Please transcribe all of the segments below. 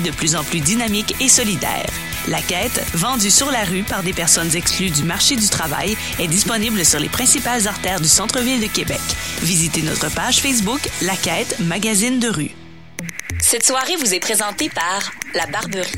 de plus en plus dynamique et solidaire. La Quête, vendue sur la rue par des personnes exclues du marché du travail, est disponible sur les principales artères du centre-ville de Québec. Visitez notre page Facebook La Quête, magazine de rue. Cette soirée vous est présentée par La Barberie.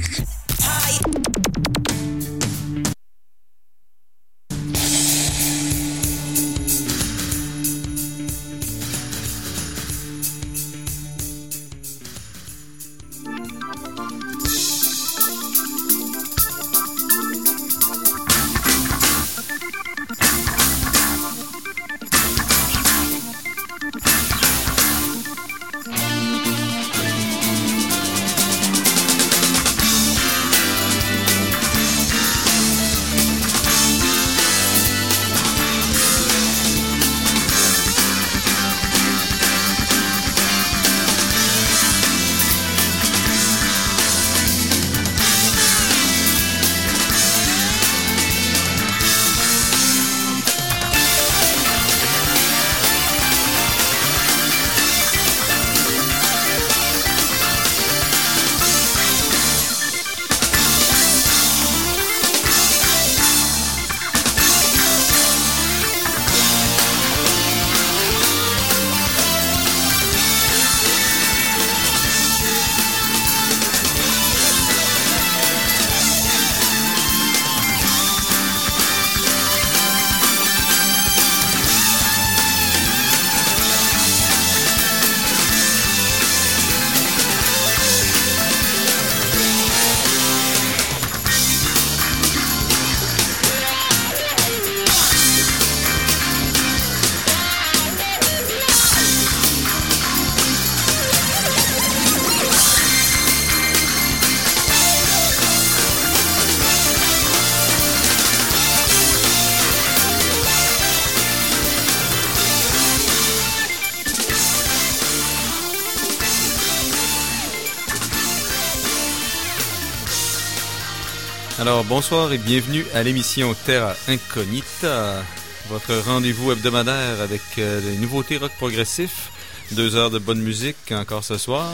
Alors, bonsoir et bienvenue à l'émission Terra Incognita, votre rendez-vous hebdomadaire avec les nouveautés rock progressif, 2 heures de bonne musique encore ce soir,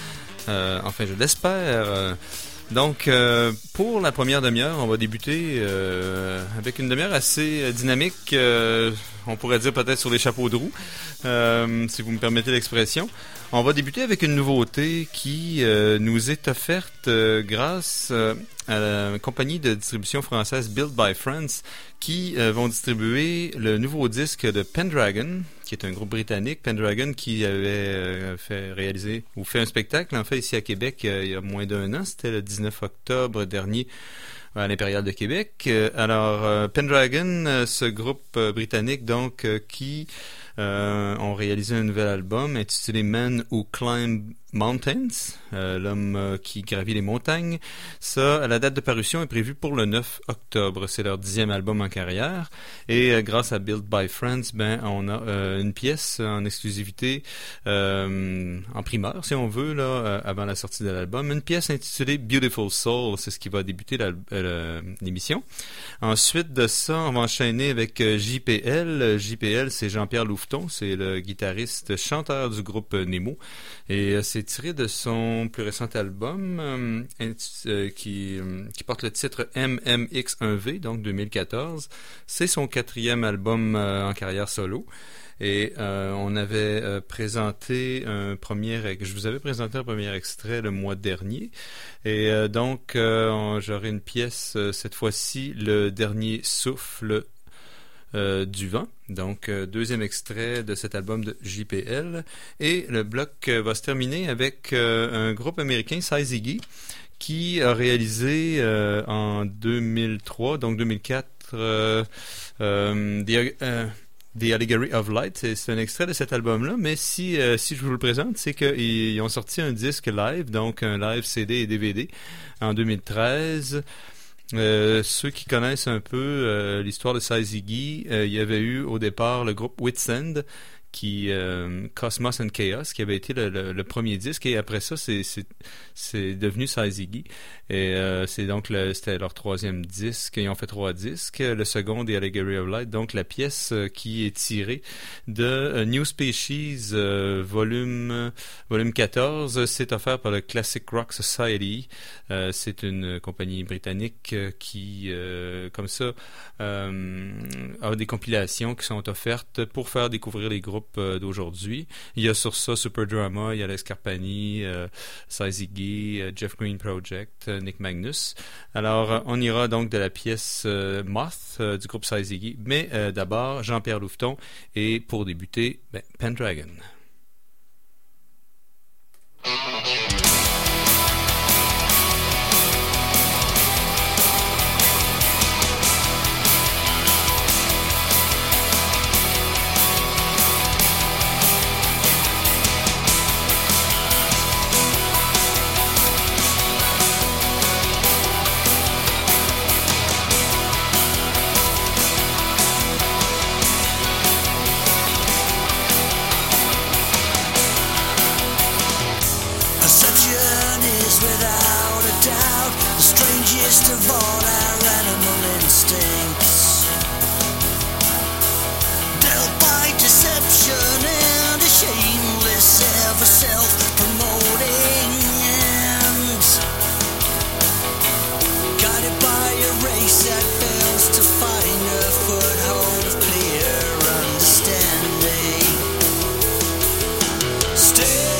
enfin je l'espère. Donc, pour la première demi-heure, on va débuter avec une demi-heure assez dynamique, on pourrait dire peut-être sur les chapeaux de roue, si vous me permettez l'expression. On va débuter avec une nouveauté qui nous est offerte grâce à la compagnie de distribution française Built by Friends qui vont distribuer le nouveau disque de Pendragon, qui est un groupe britannique. Pendragon qui avait fait un spectacle en fait ici à Québec il y a moins d'1 an, c'était le 19 octobre dernier à l'Impérial de Québec. Alors Pendragon, ce groupe britannique donc qui ont réalisé un nouvel album intitulé Man Who Climbed Mountains, l'homme qui gravit les montagnes. Ça, la date de parution est prévue pour le 9 octobre. C'est leur 10e album en carrière. Et grâce à Built by Friends, on a une pièce en exclusivité, en primeur, si on veut, là, avant la sortie de l'album. Une pièce intitulée Beautiful Soul, c'est ce qui va débuter l'émission. Ensuite de ça, on va enchaîner avec JPL. JPL, c'est Jean-Pierre Louveton, c'est le guitariste chanteur du groupe Nemo. Et c'est tiré de son plus récent album qui porte le titre MMX1V, donc 2014. C'est son 4e album en carrière solo. Et on avait présenté je vous avais présenté un premier extrait le mois dernier. Et donc, j'aurai une pièce, cette fois-ci, Le Dernier Souffle du Vent. Donc, 2e extrait de cet album de JPL. Et le bloc va se terminer avec un groupe américain, Size qui a réalisé en 2003, donc 2004, The Allegory of Light. C'est un extrait de cet album-là, mais si je vous le présente, c'est qu'ils ont sorti un disque live, donc un live CD et DVD en 2013. Ceux qui connaissent un peu l'histoire de Size Ziggy, il y avait eu au départ le groupe Wits End Cosmos and Chaos, qui avait été le premier disque, et après ça, c'est devenu Syzygy. Et c'était leur troisième disque. Ils ont fait 3 disques. Le second, The Allegory of Light. Donc, la pièce qui est tirée de New Species, volume 14, c'est offert par le Classic Rock Society. C'est une compagnie britannique qui, comme ça, a des compilations qui sont offertes pour faire découvrir les groupes d'aujourd'hui. Il y a sur ça Superdrama, il y a Les Scarpani, Syzygy, Jeff Green Project, Nick Magnus. Alors, on ira donc de la pièce Moth du groupe Syzygy, mais d'abord Jean-Pierre Louveton, et pour débuter, Pendragon. Of all our animal instincts, dealt by deception and a shameless, ever self-promoting end, guided by a race that fails to find a foothold of clear understanding. Still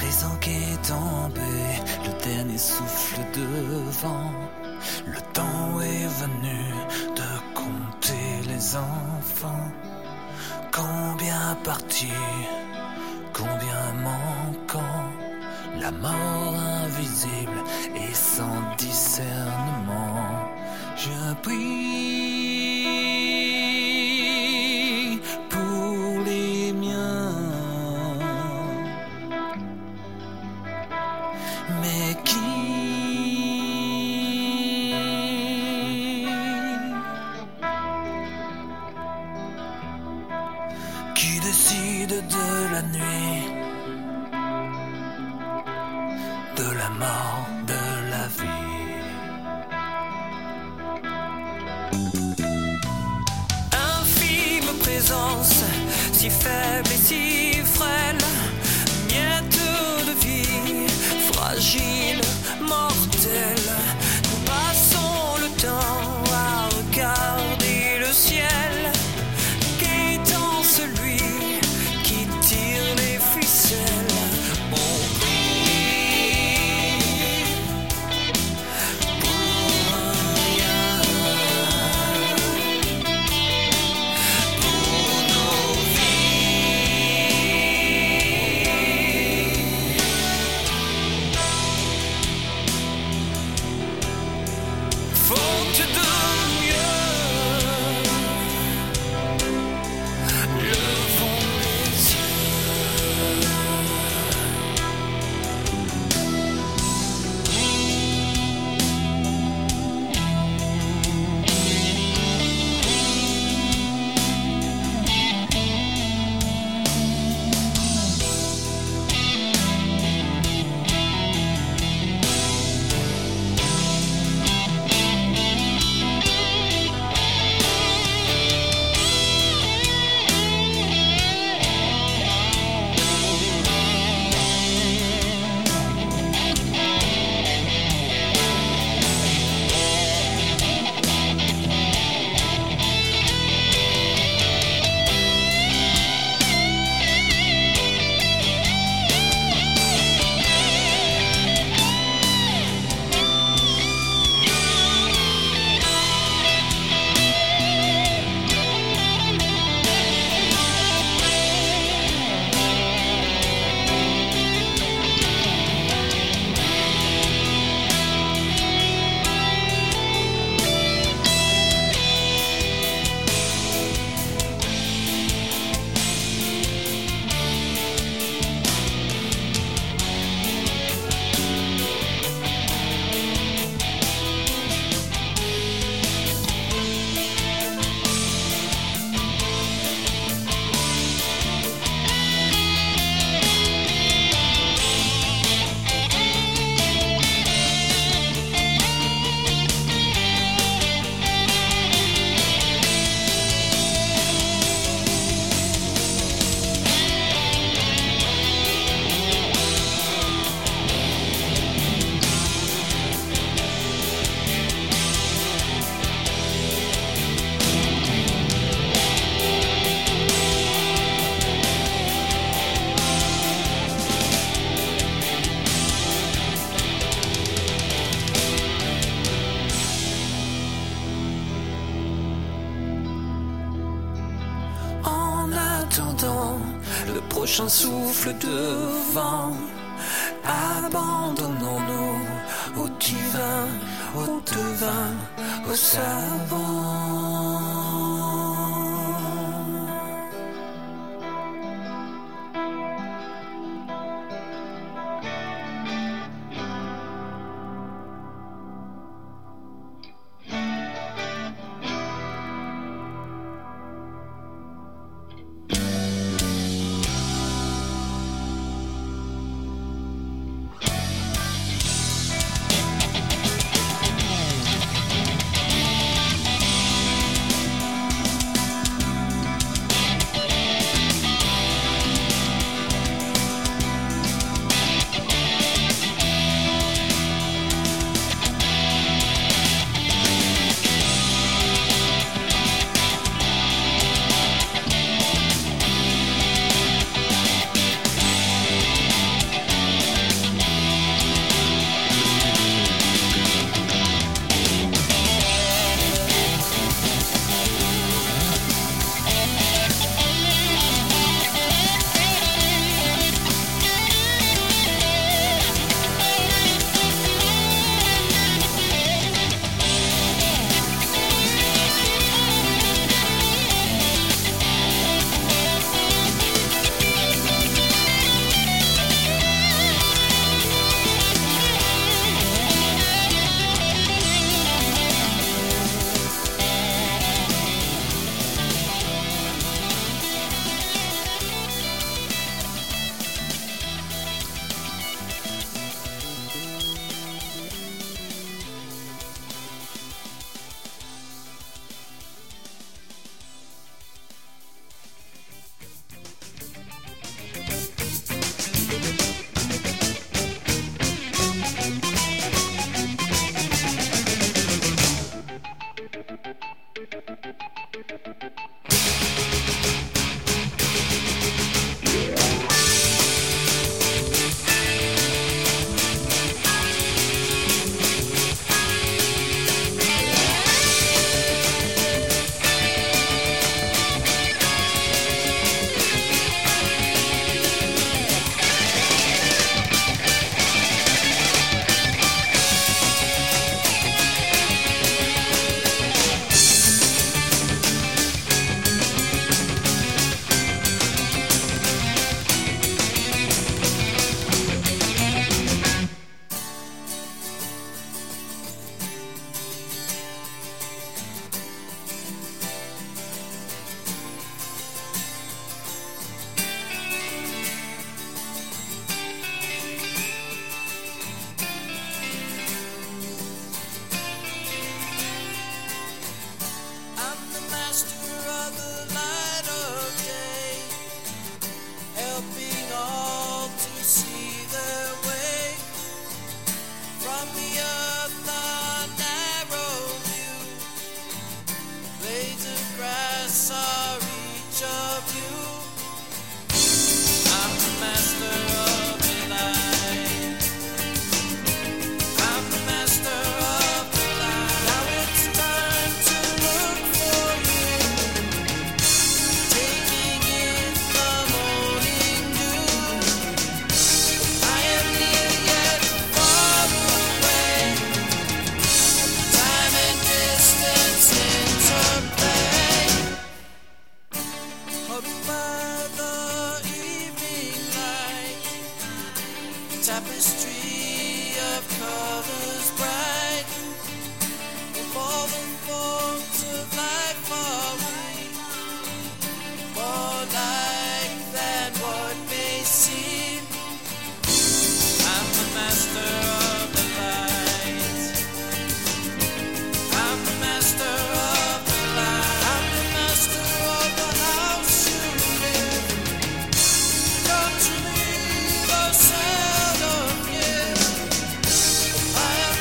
présent qui est tombé, le dernier souffle de vent. Le temps est venu de compter les enfants. Combien partis, combien manquants, la mort invisible et sans discernement. Je prie pour les miens. Mais qui décide de la nuit, de la mort, de la vie? Infime présence, si faible et si frêle, miette de vie, fragile, mortelle. Nous passons le temps à regarder le ciel, qu'étant celui qui tire les ficelles. On prie pour rien, pour nos vies. Faute de mieux, levons les yeux. Le prochain souffle de vent, abandonnons-nous au divin, au devin, au savant. tapestry of colors bright, of all the forms of life are we more like than what may seem. I'm the master of the light. I'm the master of the light. I'm the master of the house you live. Come to me, though seldom near. I am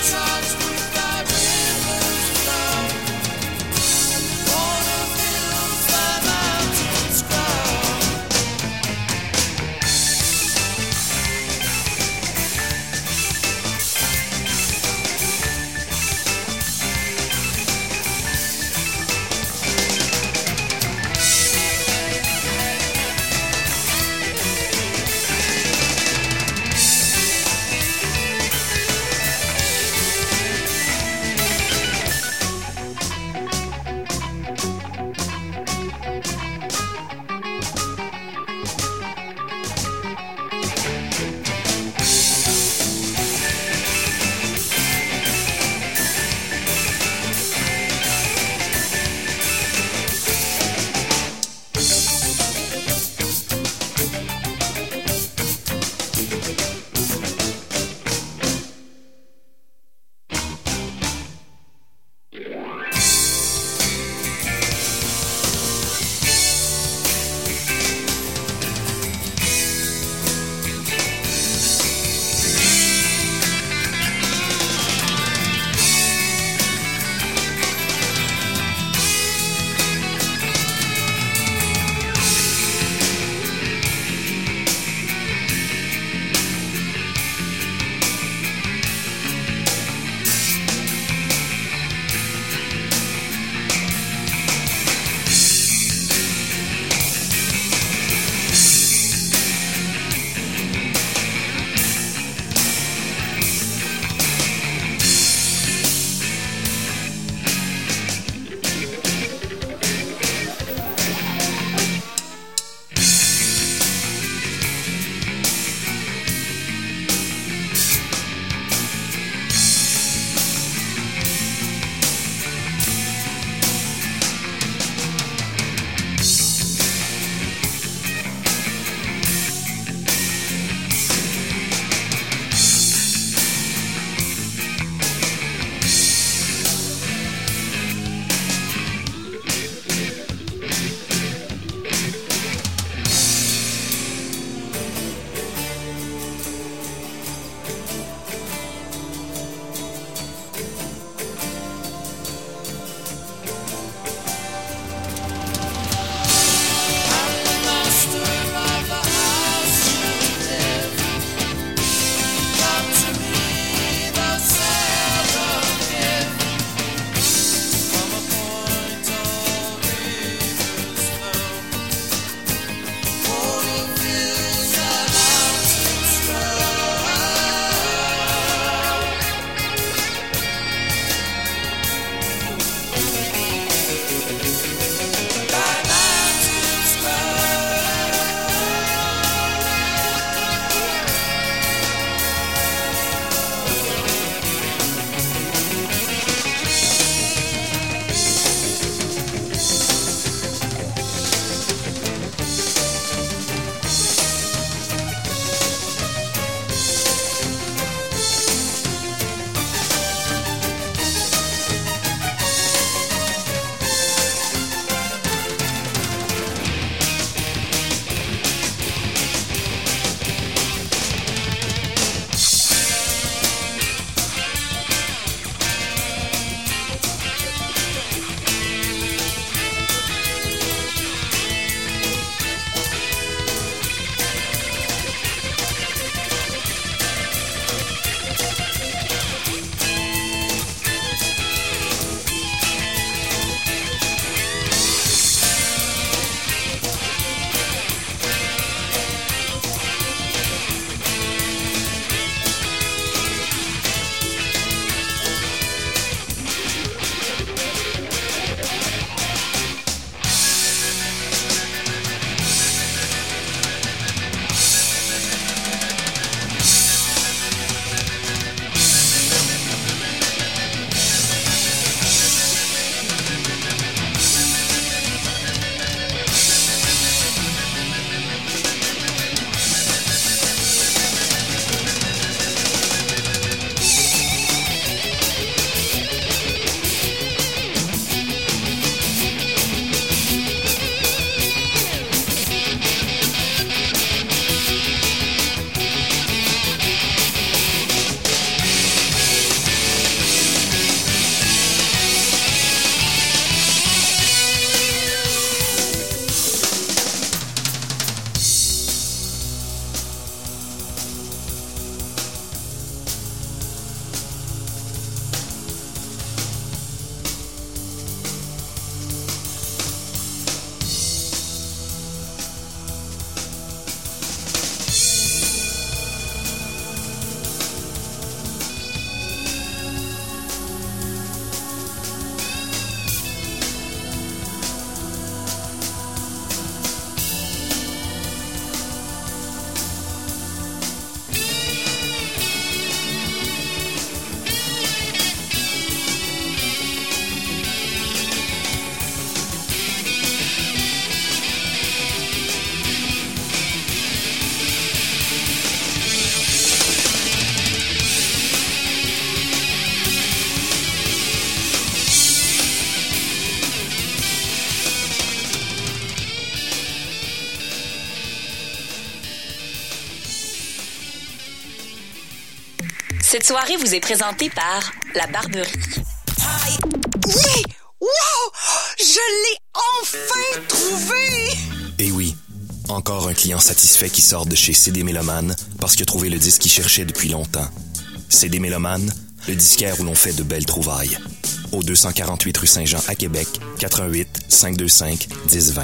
Cette soirée vous est présentée par La Barberie. Oui! Wow! Je l'ai enfin trouvé! Eh oui, encore un client satisfait qui sort de chez CD Méloman parce qu'il a trouvé le disque qu'il cherchait depuis longtemps. CD Méloman, le disquaire où l'on fait de belles trouvailles. Au 248 rue Saint-Jean à Québec, 88 525 1020.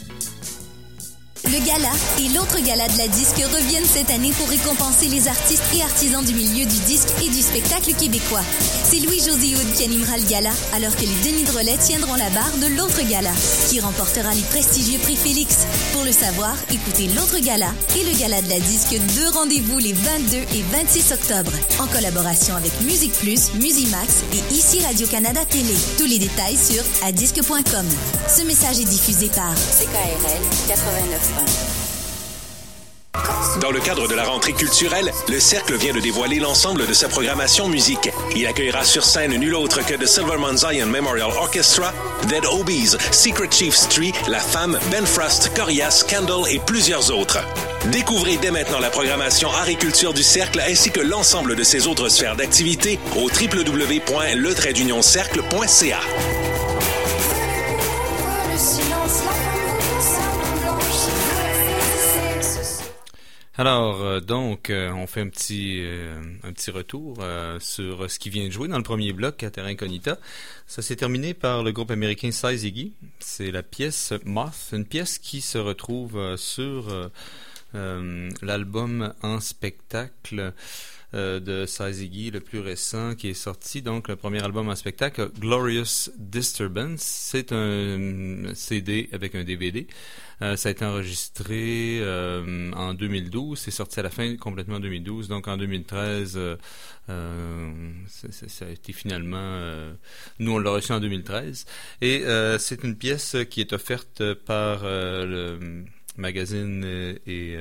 Le gala et l'autre gala de la disque reviennent cette année pour récompenser les artistes et artisans du milieu du disque et du spectacle québécois. C'est Louis-José Hood qui animera le gala, alors que les Denis Drolet tiendront la barre de l'autre gala, qui remportera les prestigieux prix Félix. Pour le savoir, écoutez l'autre gala et le gala de la disque, 2 rendez-vous les 22 et 26 octobre, en collaboration avec Musique Plus, Musimax et ici Radio-Canada Télé. Tous les détails sur adisque.com. Ce message est diffusé par CKRL 89.1. Dans le cadre de la rentrée culturelle, le Cercle vient de dévoiler l'ensemble de sa programmation musique. Il accueillera sur scène nul autre que The Silvermont Zion Memorial Orchestra, Dead Obies, Secret Chiefs Tree, La Femme, Ben Frost, Corias, Candle et plusieurs autres. Découvrez dès maintenant la programmation Art et Culture du Cercle ainsi que l'ensemble de ses autres sphères d'activité au www.le-cercle.ca. Alors, on fait un petit retour sur ce qui vient de jouer dans le premier bloc à Terra Incognita. Ça s'est terminé par le groupe américain Syzygy. C'est la pièce Moth, une pièce qui se retrouve sur l'album en spectacle de Syzygy, le plus récent qui est sorti, donc le premier album en spectacle, Glorious Disturbance. C'est un CD avec un DVD. Ça a été enregistré en 2012, c'est sorti à la fin complètement en 2012, donc en 2013, ça a été finalement, nous on l'a reçu en 2013, et c'est une pièce qui est offerte par le magazine et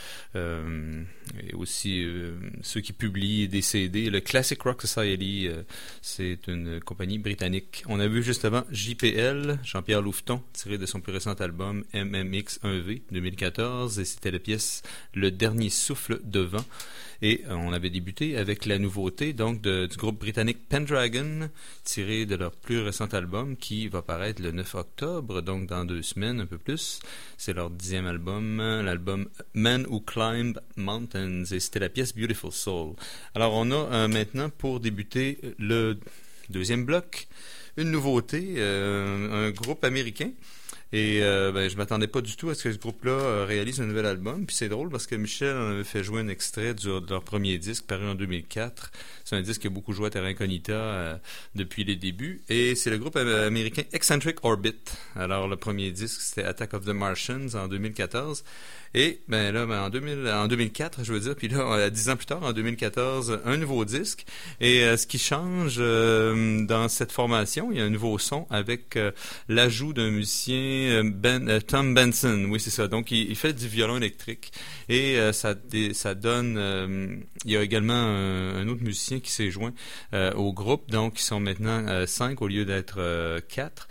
aussi ceux qui publient des CD. Le Classic Rock Society, c'est une compagnie britannique. On a vu juste avant JPL, Jean-Pierre Louveton, tiré de son plus récent album MMX1V 2014, et c'était la pièce Le Dernier Souffle de Vent. Et on avait débuté avec la nouveauté donc du groupe britannique Pendragon, tiré de leur plus récent album qui va paraître le 9 octobre, donc dans 2 semaines, un peu plus. C'est leur 10e album, l'album Men Who Climb Mountains, et c'était la pièce Beautiful Soul. Alors on a maintenant, pour débuter le deuxième bloc, une nouveauté, un groupe américain. Et je m'attendais pas du tout à ce que ce groupe-là réalise un nouvel album. Puis c'est drôle parce que Michel en avait fait jouer un extrait de leur premier disque paru en 2004. C'est un disque qui a beaucoup joué à Terra Incognita depuis les débuts. Et c'est le groupe américain Eccentric Orbit. Alors le premier disque, c'était Attack of the Martians en 2014. Et en 2004, je veux dire, puis là, 10 ans plus tard, en 2014, un nouveau disque. Et ce qui change dans cette formation, il y a un nouveau son avec l'ajout d'un musicien, Tom Benson. Oui, c'est ça. Donc, il fait du violon électrique. Et ça donne... il y a également un autre musicien qui s'est joint au groupe. Donc, ils sont maintenant 5 au lieu d'être 4.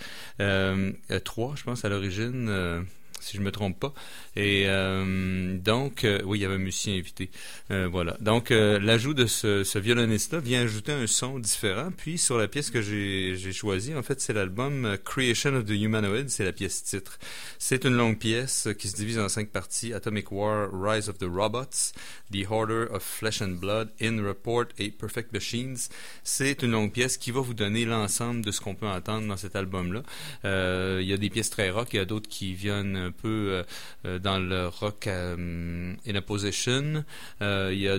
3, je pense, à l'origine... si je me trompe pas. Et oui, il y avait un musicien invité. Voilà. Donc, l'ajout de ce violoniste-là vient ajouter un son différent. Puis, sur la pièce que j'ai choisie, en fait, c'est l'album Creation of the Humanoid. C'est la pièce titre. C'est une longue pièce qui se divise en 5 parties. Atomic War, Rise of the Robots, The Order of Flesh and Blood, In Report et Perfect Machines. C'est une longue pièce qui va vous donner l'ensemble de ce qu'on peut entendre dans cet album-là. Il y a des pièces très rock, il y a d'autres qui viennent un peu dans le rock in a position. Il y a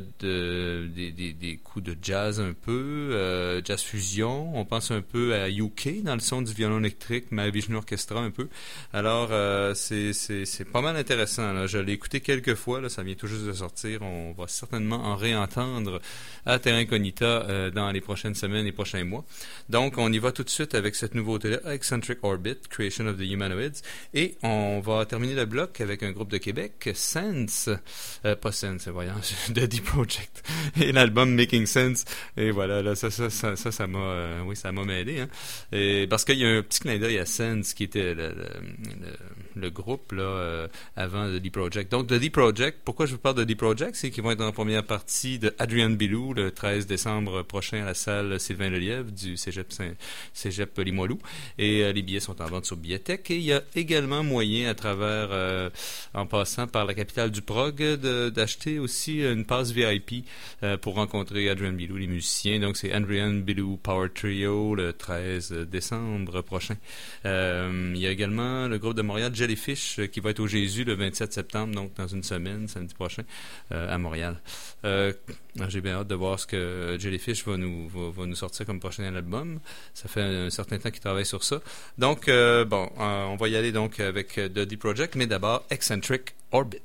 des coups de jazz un peu, jazz fusion. On pense un peu à UK dans le son du violon électrique, Mahavishnu Orchestra un peu. Alors, c'est pas mal intéressant. Là. Je l'ai écouté quelques fois, là, ça vient tout juste de sortir. On va certainement en réentendre à Terra Incognita dans les prochaines semaines et prochains mois. Donc, on y va tout de suite avec cette nouveauté-là, Eccentric Orbit, Creation of the Humanoids. Et on va terminer le bloc avec un groupe de Québec, Sense, pas Sense, voyons, Daddy Project, et l'album Making Sense. Et voilà, là, ça m'a, ça m'a mêlé, hein. Et parce qu'il y a un petit clin d'œil à Sense qui était le groupe là, avant The Project. Donc, The Project, pourquoi je vous parle de The Project? C'est qu'ils vont être en première partie de Adrian Belew le 13 décembre prochain à la salle Sylvain Lelièvre du Cégep Limoilou. Et les billets sont en vente sur Billetech. Et il y a également moyen, à travers, en passant par la capitale du prog, d'acheter aussi une passe VIP pour rencontrer Adrian Belew, les musiciens. Donc, c'est Adrian Belew Power Trio le 13 décembre prochain. Il y a également le groupe de Montréal Jellyfish qui va être au Jésus le 27 septembre, donc dans une semaine, samedi prochain, à Montréal. J'ai bien hâte de voir ce que Jellyfish va nous sortir comme prochain album. Ça fait un certain temps qu'ils travaillent sur ça. Donc, on va y aller donc avec The Project, mais d'abord Eccentric Orbit.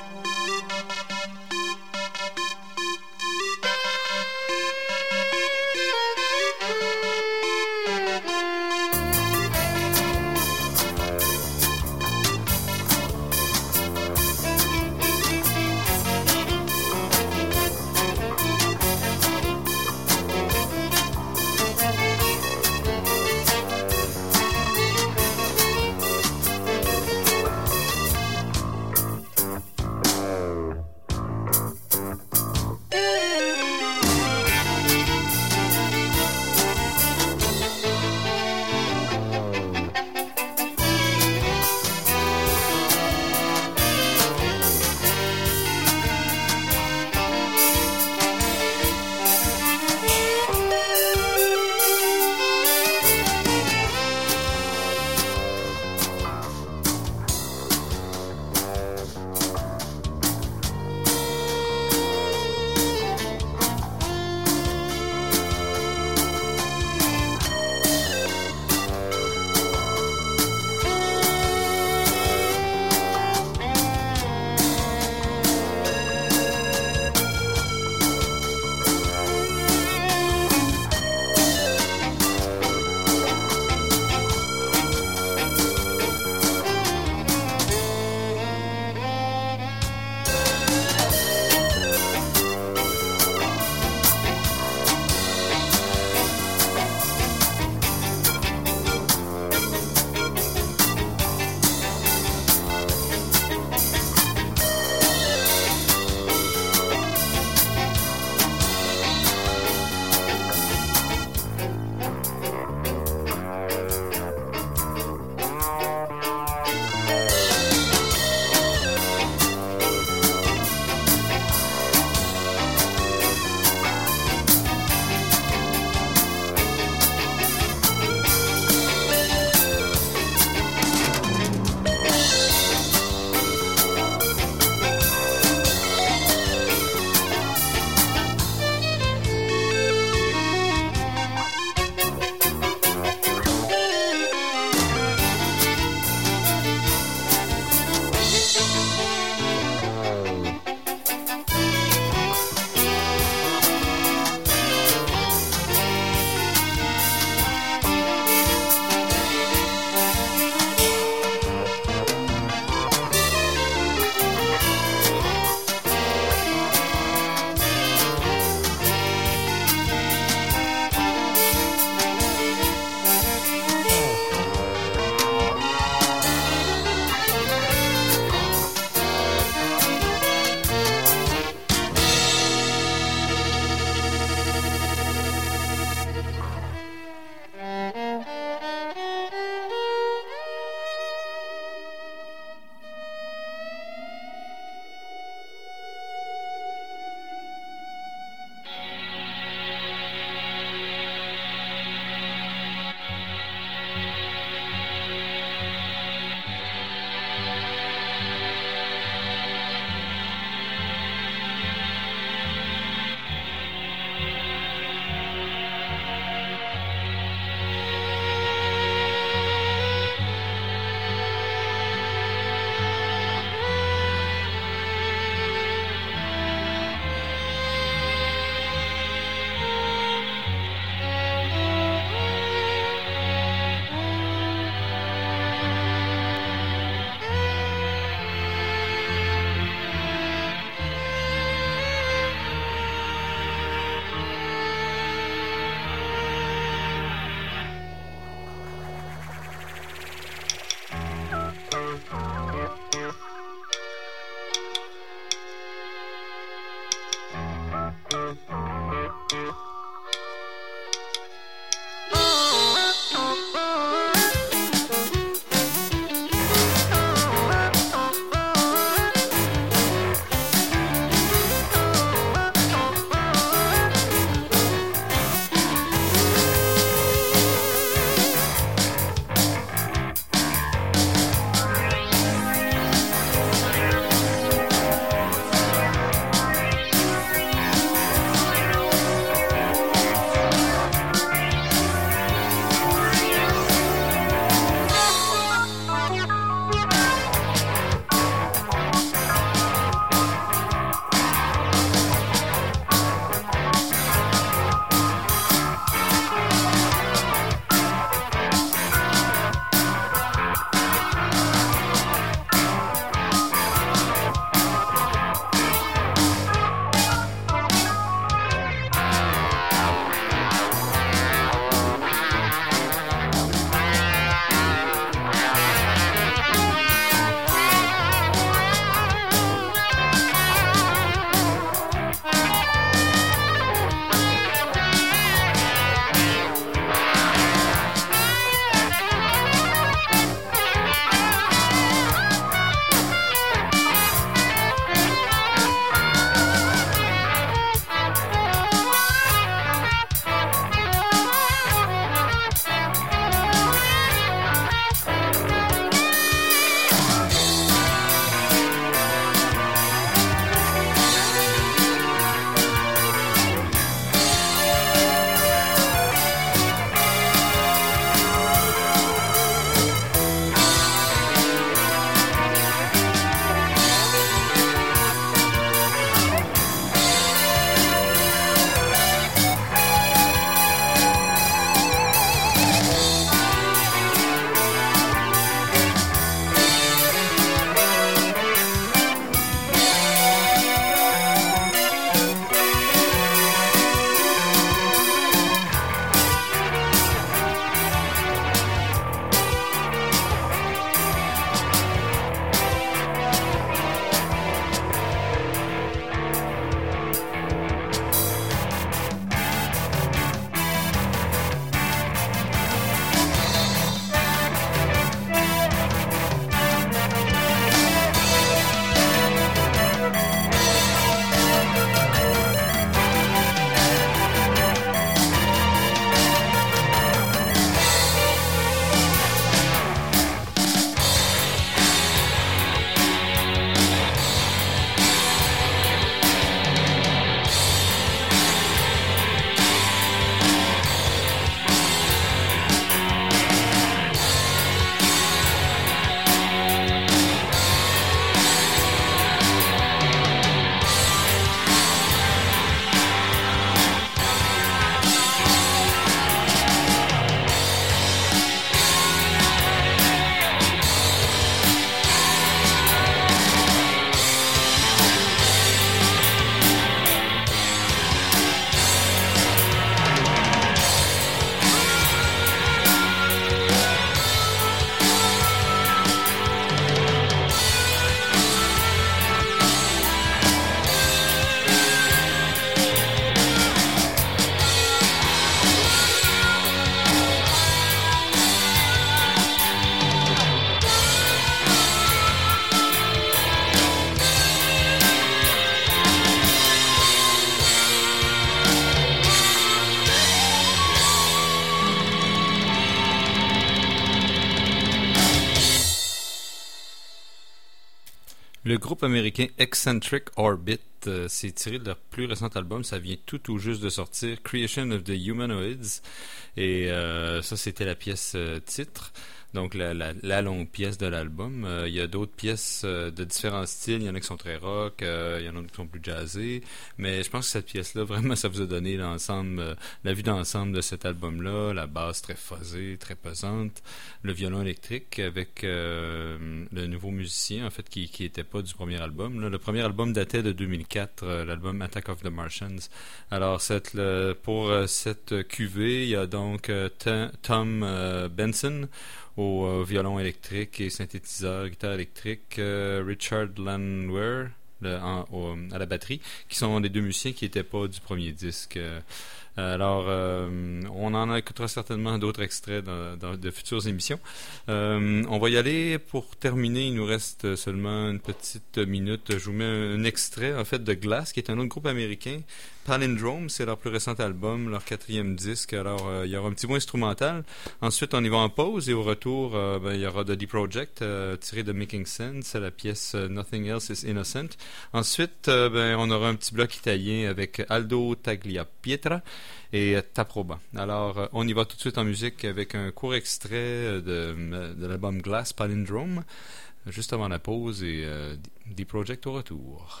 Le groupe américain Eccentric Orbit s'est tiré de leur plus récent album. Ça vient tout juste de sortir, Creation of the Humanoids. Et ça, c'était la pièce titre. Donc la longue pièce de l'album. Il y a d'autres pièces de différents styles. Il y en a qui sont très rock, il y en a qui sont plus jazzés. Mais je pense que cette pièce-là, vraiment, ça vous a donné l'ensemble, la vue d'ensemble de cet album-là. La basse très fuzzée, très pesante. Le violon électrique avec le nouveau musicien, en fait, qui était pas du premier album. Là. Le premier album datait de 2004, l'album Attack of the Martians. Alors, pour cette cuvée, il y a donc Tom Benson au violon électrique et synthétiseur, guitare électrique, Richard Landwehr à la batterie, qui sont les deux musiciens qui n'étaient pas du premier disque. Alors, on en écoutera certainement d'autres extraits dans de futures émissions. On va y aller. Pour terminer, il nous reste seulement une petite minute. Je vous mets un extrait, en fait, de Glass, qui est un autre groupe américain. Palindrome, c'est leur plus récent album, leur 4e disque. Alors, il y aura un petit bout instrumental. Ensuite, on y va en pause et au retour, il y aura The Deep Project, tiré de Making Sense, la pièce Nothing Else is Innocent. Ensuite, on aura un petit bloc italien avec Aldo Tagliapietra et Taproba. Alors, on y va tout de suite en musique avec un court extrait de l'album Glass, Palindrome, juste avant la pause et Deep Project au retour.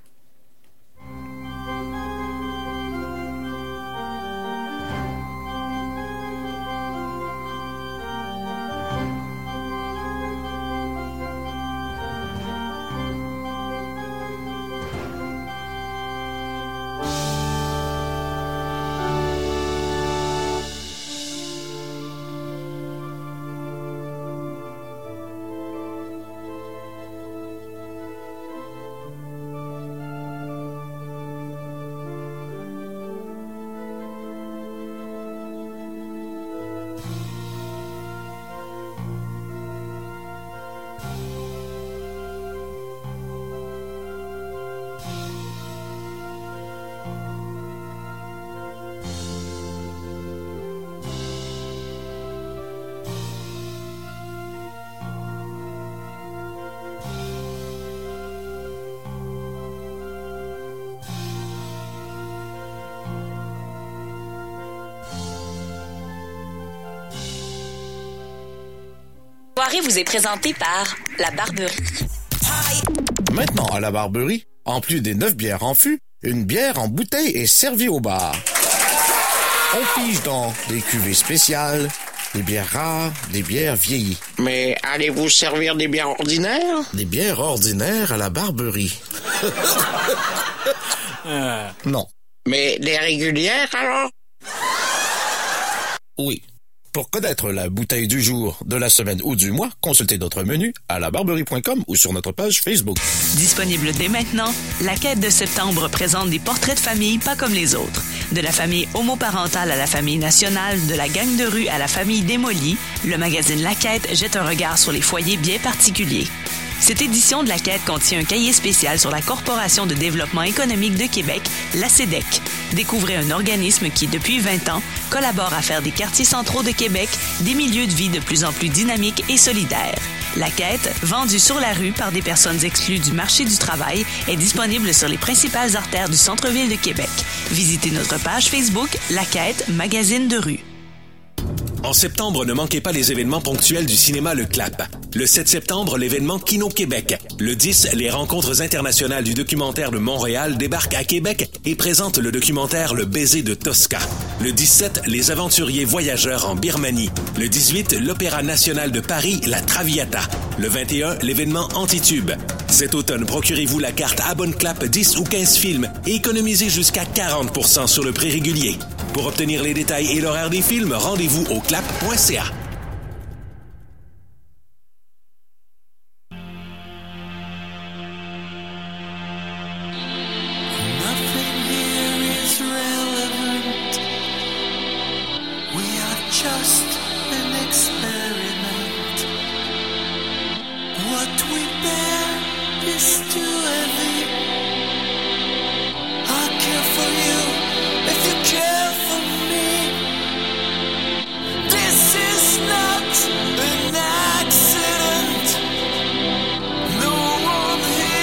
Soirée vous est présentée par La Barberie. Maintenant, à La Barberie, en plus des 9 bières en fût, une bière en bouteille est servie au bar. On pige dans des cuvées spéciales, des bières rares, des bières vieillies. Mais allez-vous servir des bières ordinaires? Des bières ordinaires à La Barberie. Non. Mais des régulières, alors? Oui. Pour connaître la bouteille du jour, de la semaine ou du mois, consultez notre menu à labarberie.com ou sur notre page Facebook. Disponible dès maintenant, la Quête de septembre présente des portraits de famille pas comme les autres. De la famille homoparentale à la famille nationale, de la gang de rue à la famille démolie, le magazine La Quête jette un regard sur les foyers bien particuliers. Cette édition de la Quête contient un cahier spécial sur la Corporation de développement économique de Québec, la CEDEQ. Découvrez un organisme qui, depuis 20 ans, collabore à faire des quartiers centraux de Québec des milieux de vie de plus en plus dynamiques et solidaires. La Quête, vendue sur la rue par des personnes exclues du marché du travail, est disponible sur les principales artères du centre-ville de Québec. Visitez notre page Facebook, La Quête, magazine de rue. En septembre, ne manquez pas les événements ponctuels du cinéma Le Clap. Le 7 septembre, l'événement Kino Québec. Le 10, les rencontres internationales du documentaire de Montréal débarquent à Québec et présentent le documentaire Le baiser de Tosca. Le 17, les aventuriers voyageurs en Birmanie. Le 18, l'Opéra national de Paris, La Traviata. Le 21, l'événement Antitube. Cet automne, procurez-vous la carte Abonne Clap 10 ou 15 films et économisez jusqu'à 40% sur le prix régulier. Pour obtenir les détails et l'horaire des films, rendez-vous au clap.ca. An accident. No one here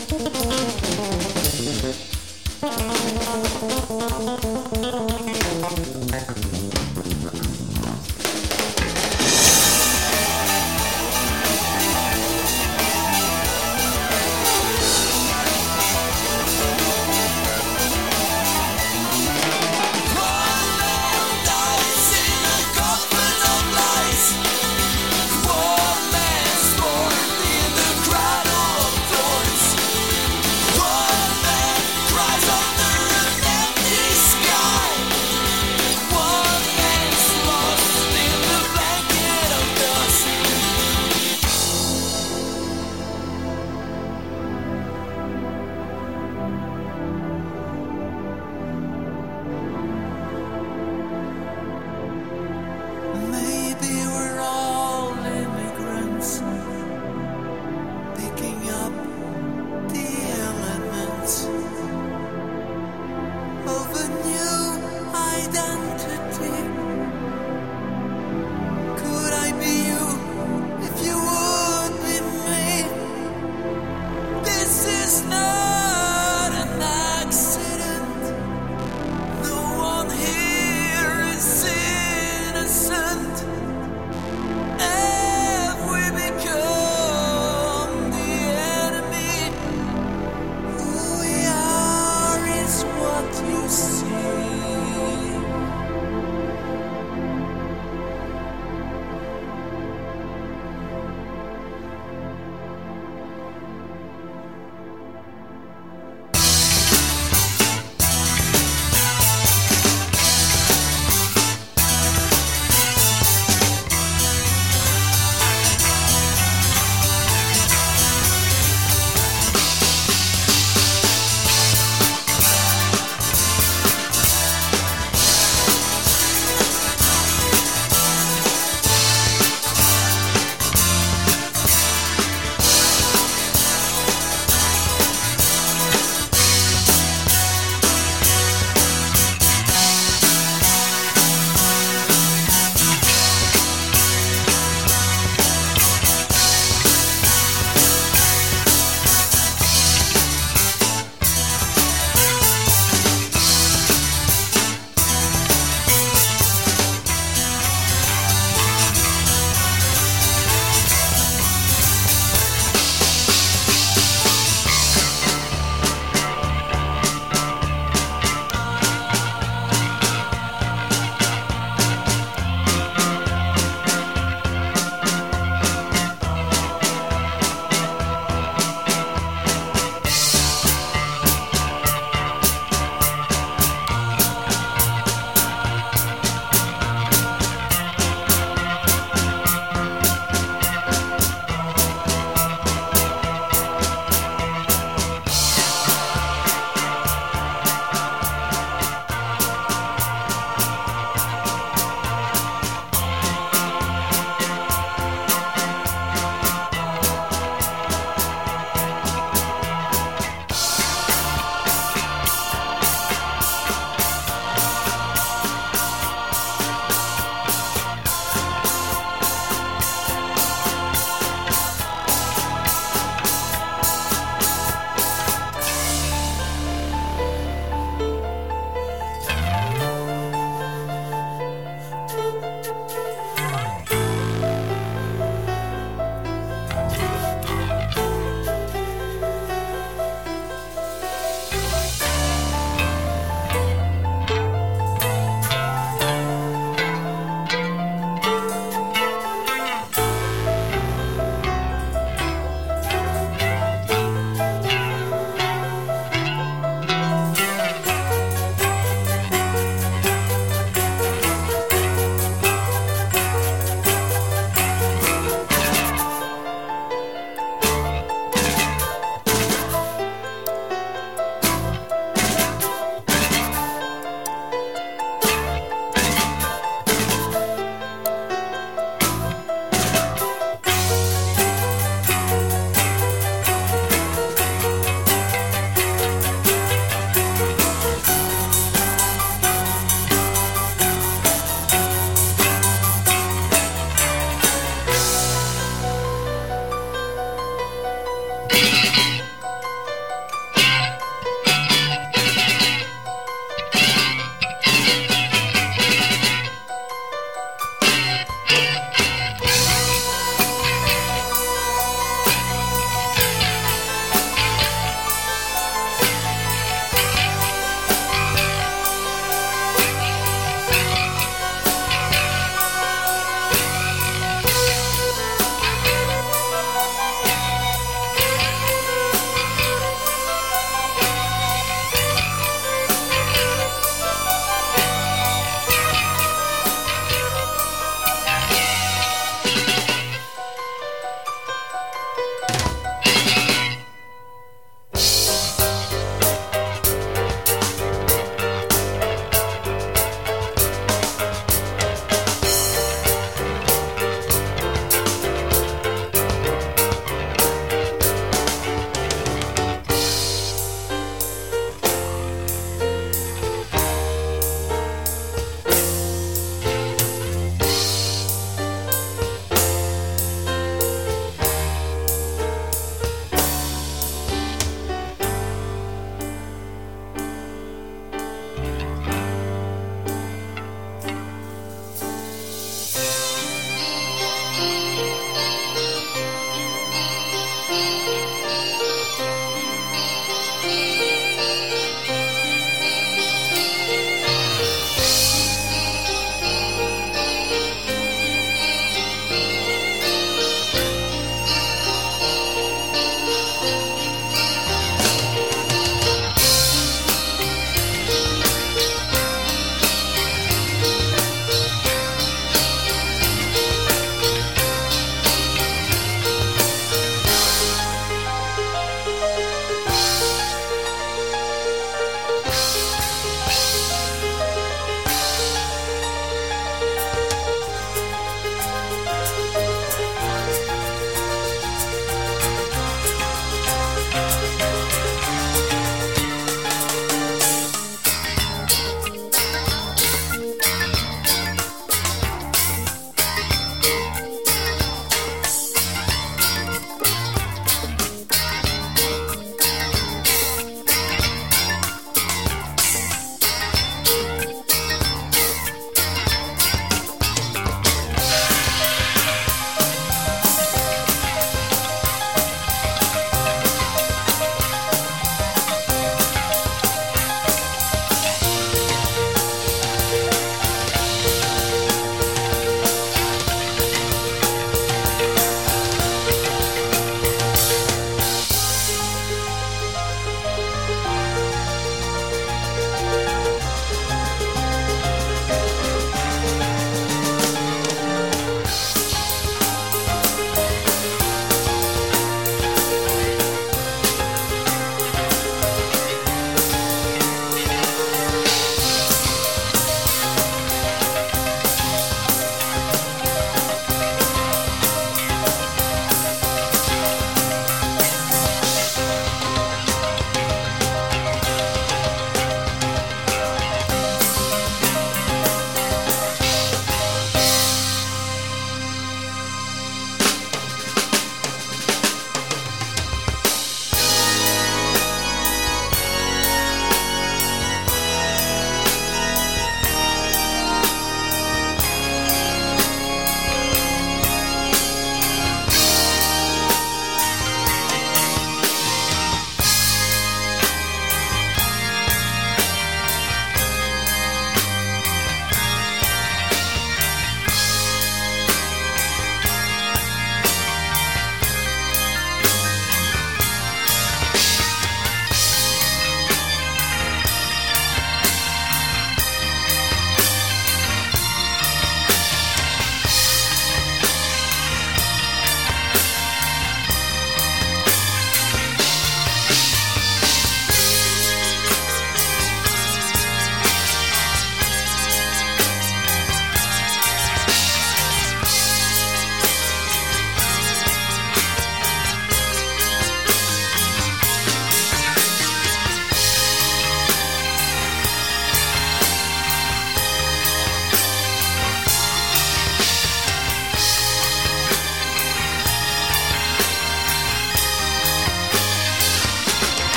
Cries under an empty sky.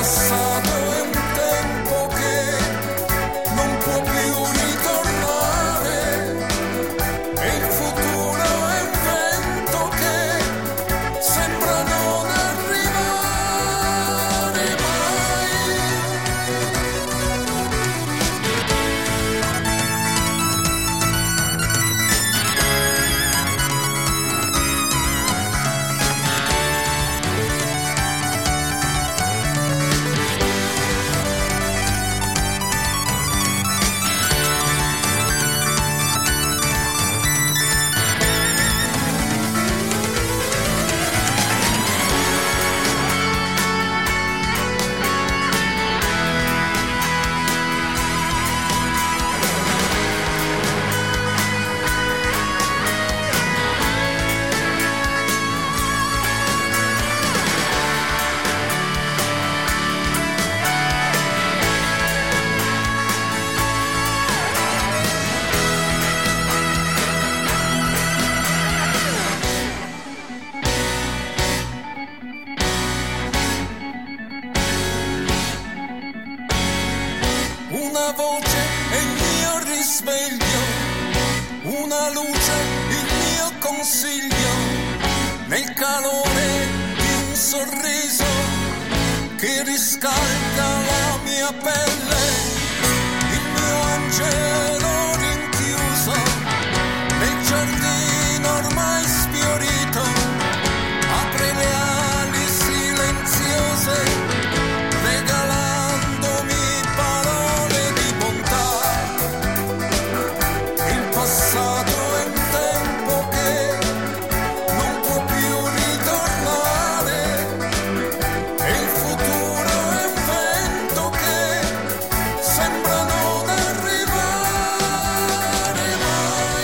passato è un tempo che non può più ritornare, e il futuro è un vento che sembra non arrivare mai. Una voce è il mio risveglio, una luce il mio consiglio, nel calore di un sorriso che riscalda la mia pelle, il mio angelo rinchiuso nel giardino ormai sfiorito, apre le ali silenziose regalandomi parole di bontà. Il passato è un tempo che non può più ritornare, e il futuro è un vento che sembra non arrivare mai.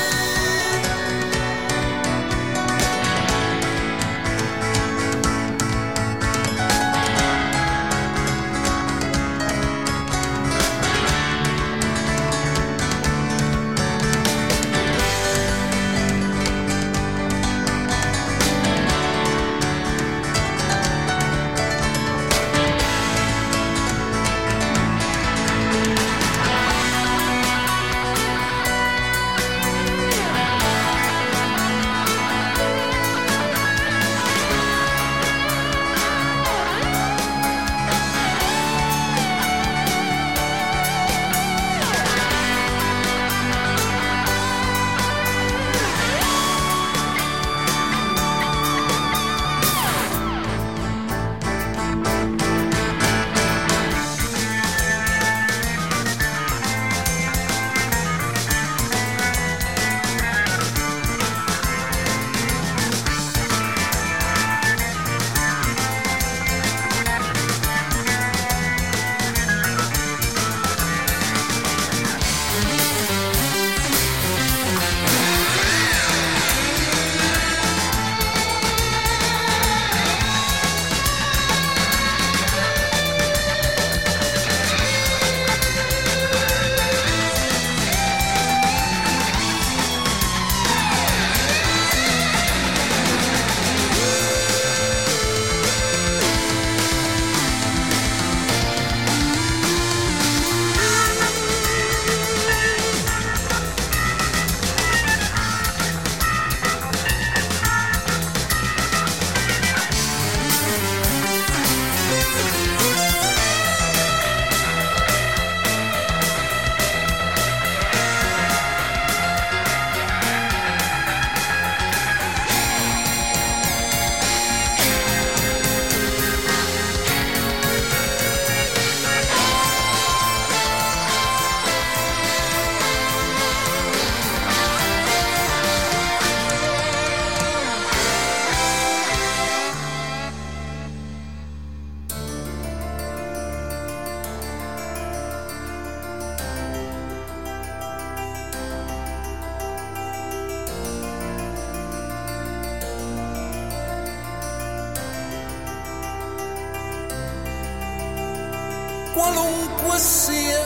Qualunque sia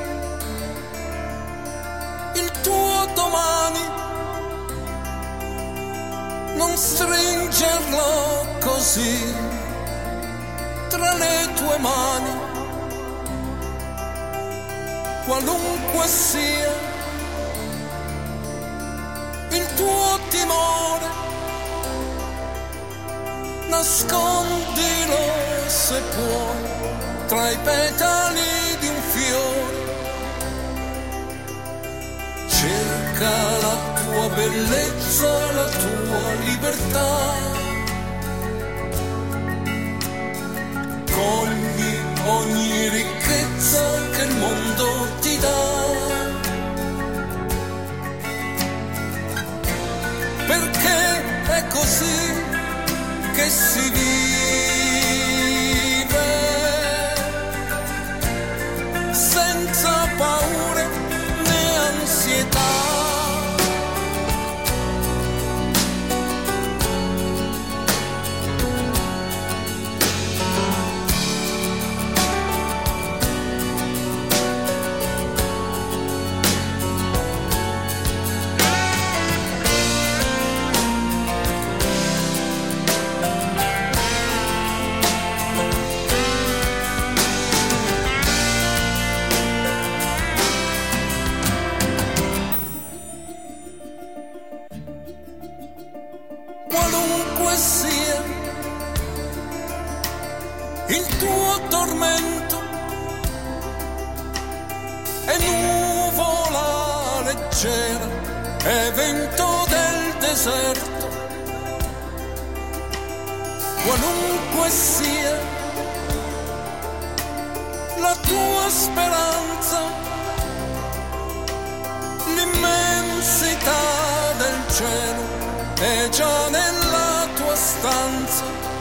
il tuo domani, non stringerlo così tra le tue mani, qualunque sia il tuo timore, nascondilo se puoi tra i petali di un fiore. Cerca la tua bellezza, la tua libertà, cogli ogni ricchezza che il mondo ti dà, perché è così che si vive, senza paure né ansietà. Qualunque sia il tuo tormento, è nuvola leggera, è vento del deserto. Qualunque sia la tua speranza, l'immensità del cielo è già nella tua stanza.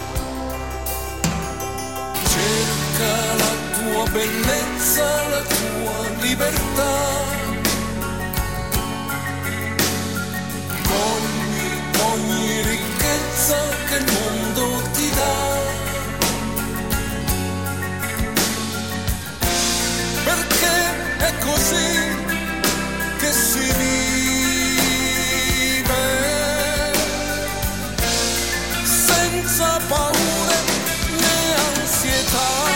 Cerca la tua bellezza, la tua libertà, ogni ricchezza che il mondo ti dà, perché è così che si vive, senza paure né ansietà.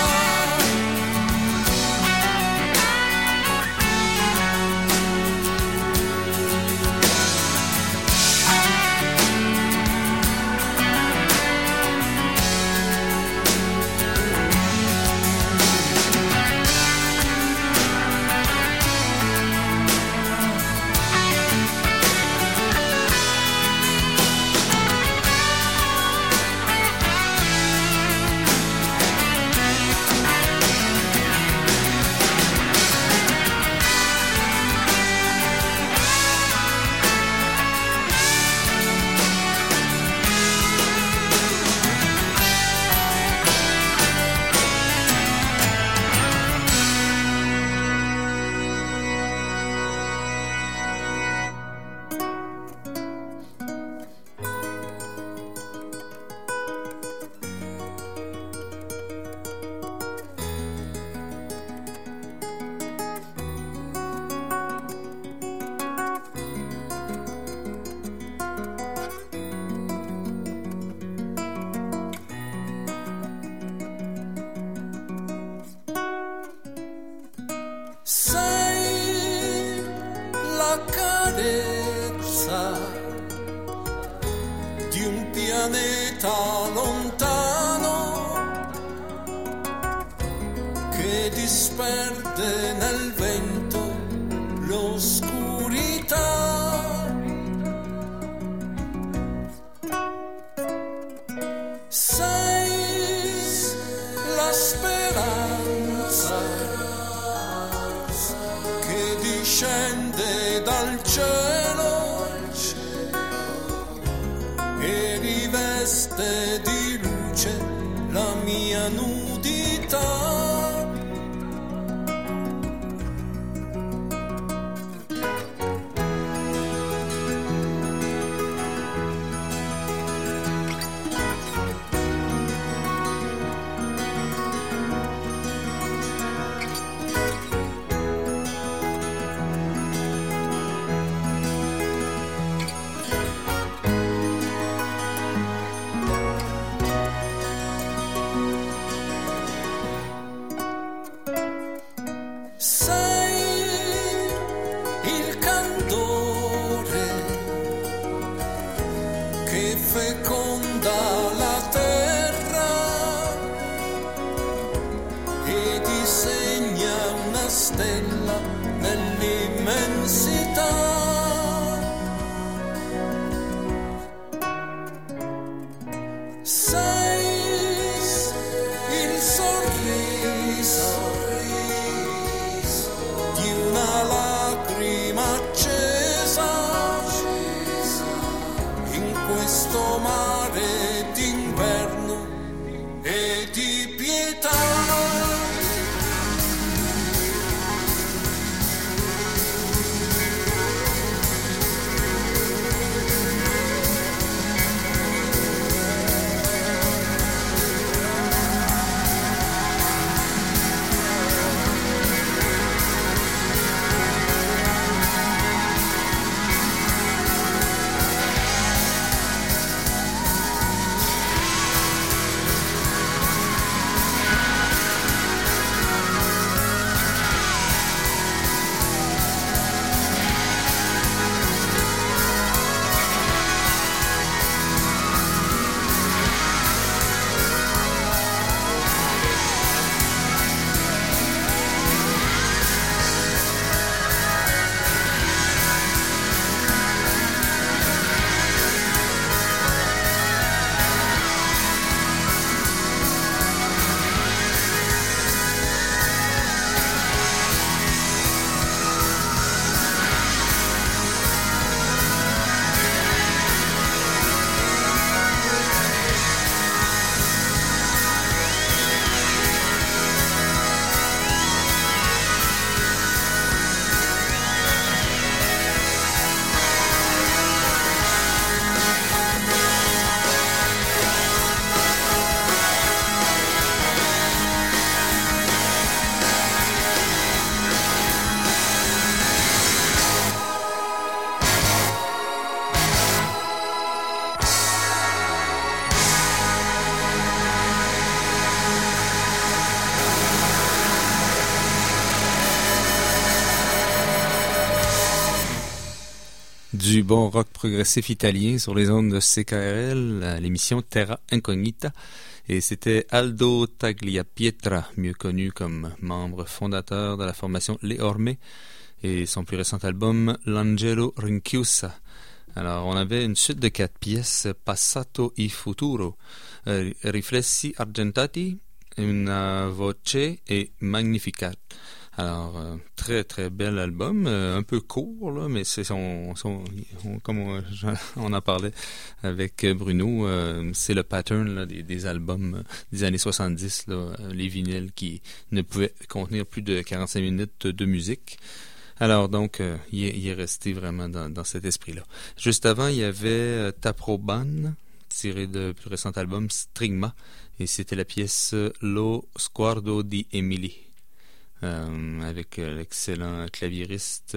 Sei la carezza di un pianeta lontano che disperde nel vento l'oscurità. Sei la speranza scende dal cielo e riveste di luce la mia nudità. sei il candore che feconda la terra e disegna una stella nell'immensità. Sei il sorriso di una lacrima accesa in questo mare d'inverno e di pietà. Du bon rock progressif italien sur les ondes de CKRL à l'émission Terra Incognita. Et c'était Aldo Tagliapietra, mieux connu comme membre fondateur de la formation Le Orme, et son plus récent album L'Angelo Rinchiusa. Alors, on avait une suite de 4 pièces, Passato e Futuro, Riflessi Argentati, Una Voce et Magnificat. Alors, très très bel album, un peu court là, mais c'est comme on en parlait avec Bruno, c'est le pattern là, des albums des années 70, là, les vinyles qui ne pouvaient contenir plus de 45 minutes de musique. Alors donc, il est resté vraiment dans cet esprit-là. Juste avant, il y avait Taproban, tiré de plus récent album Strigma, et c'était la pièce Lo Sguardo di Emily. Avec l'excellent claviériste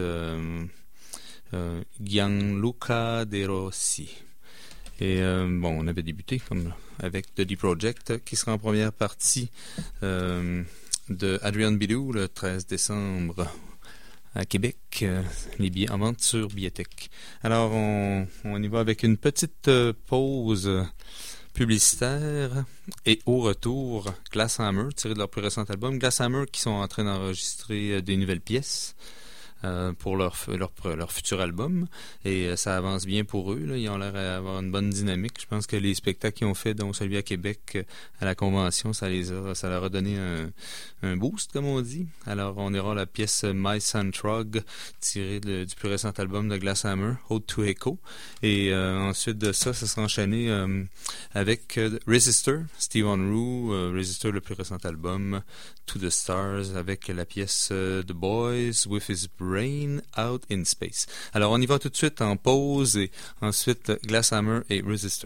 Gianluca De Rossi. Et bon, on avait débuté comme avec The Deep Project, qui sera en première partie de Adrian Bidou le 13 décembre à Québec, les billets en vente sur Billetech. Alors, on y va avec une petite pause publicitaire, et au retour, Glasshammer, tiré de leur plus récent album. Glasshammer qui sont en train d'enregistrer des nouvelles pièces pour leur futur album, et ça avance bien pour eux, là. Ils ont l'air d'avoir une bonne dynamique. Je pense que les spectacles qu'ils ont fait, dont celui à Québec à la convention, ça leur a donné un boost, comme on dit. Alors on ira la pièce My Santrog, tirée du plus récent album de Glasshammer, Ode to Echo, et ensuite de ça sera enchaîné avec Resistor, Steve Unruh, Resistor, le plus récent album, To the Stars, avec la pièce The Boys with His Brain Out in Space. Alors on y va tout de suite en pause, et ensuite Glasshammer et Resistor.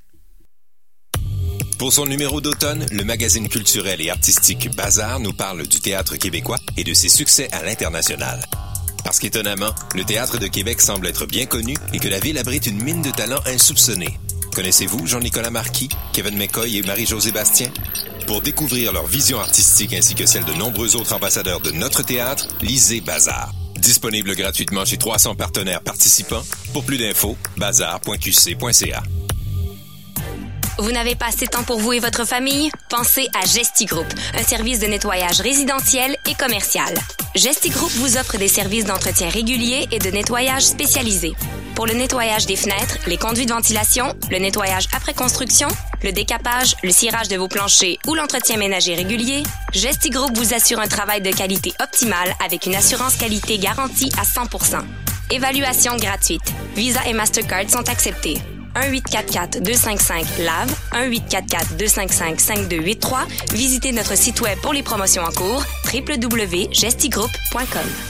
Pour son numéro d'automne, le magazine culturel et artistique Bazar nous parle du théâtre québécois et de ses succès à l'international. Parce qu'étonnamment, le théâtre de Québec semble être bien connu et que la ville abrite une mine de talents insoupçonnés. Connaissez-vous Jean-Nicolas Marquis, Kevin McCoy et Marie-Josée Bastien? Pour découvrir leur vision artistique ainsi que celle de nombreux autres ambassadeurs de notre théâtre, lisez Bazar. Disponible gratuitement chez 300 partenaires participants. Pour plus d'infos, bazar.qc.ca. Vous n'avez pas assez de temps pour vous et votre famille? Pensez à Gestigroup, un service de nettoyage résidentiel et commercial. Gestigroup vous offre des services d'entretien régulier et de nettoyage spécialisés. Pour le nettoyage des fenêtres, les conduits de ventilation, le nettoyage après construction, le décapage, le cirage de vos planchers ou l'entretien ménager régulier, Gestigroup vous assure un travail de qualité optimale avec une assurance qualité garantie à 100%. Évaluation gratuite. Visa et Mastercard sont acceptés. 1-844-255-LAV, 1-844-255-5283. Visitez notre site web pour les promotions en cours, www.gestigroup.com.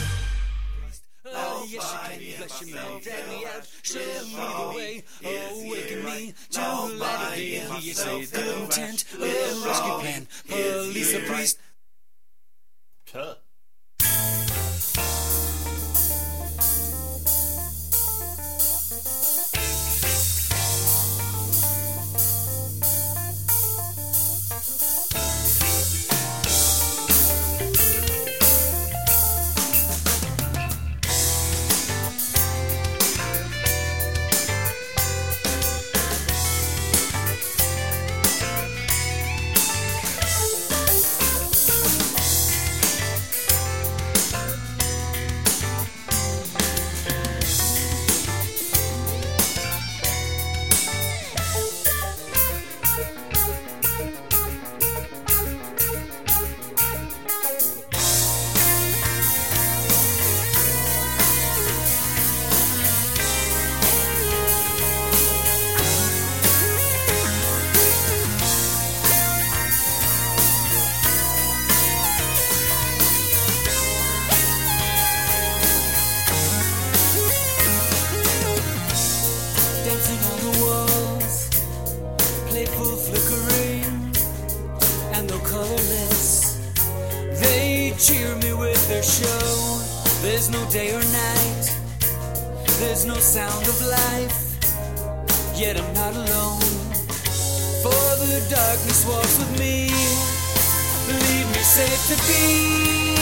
Cheer me with their show. There's no day or night. There's no sound of life. Yet I'm not alone. For the darkness walks with me. Leave me safe to be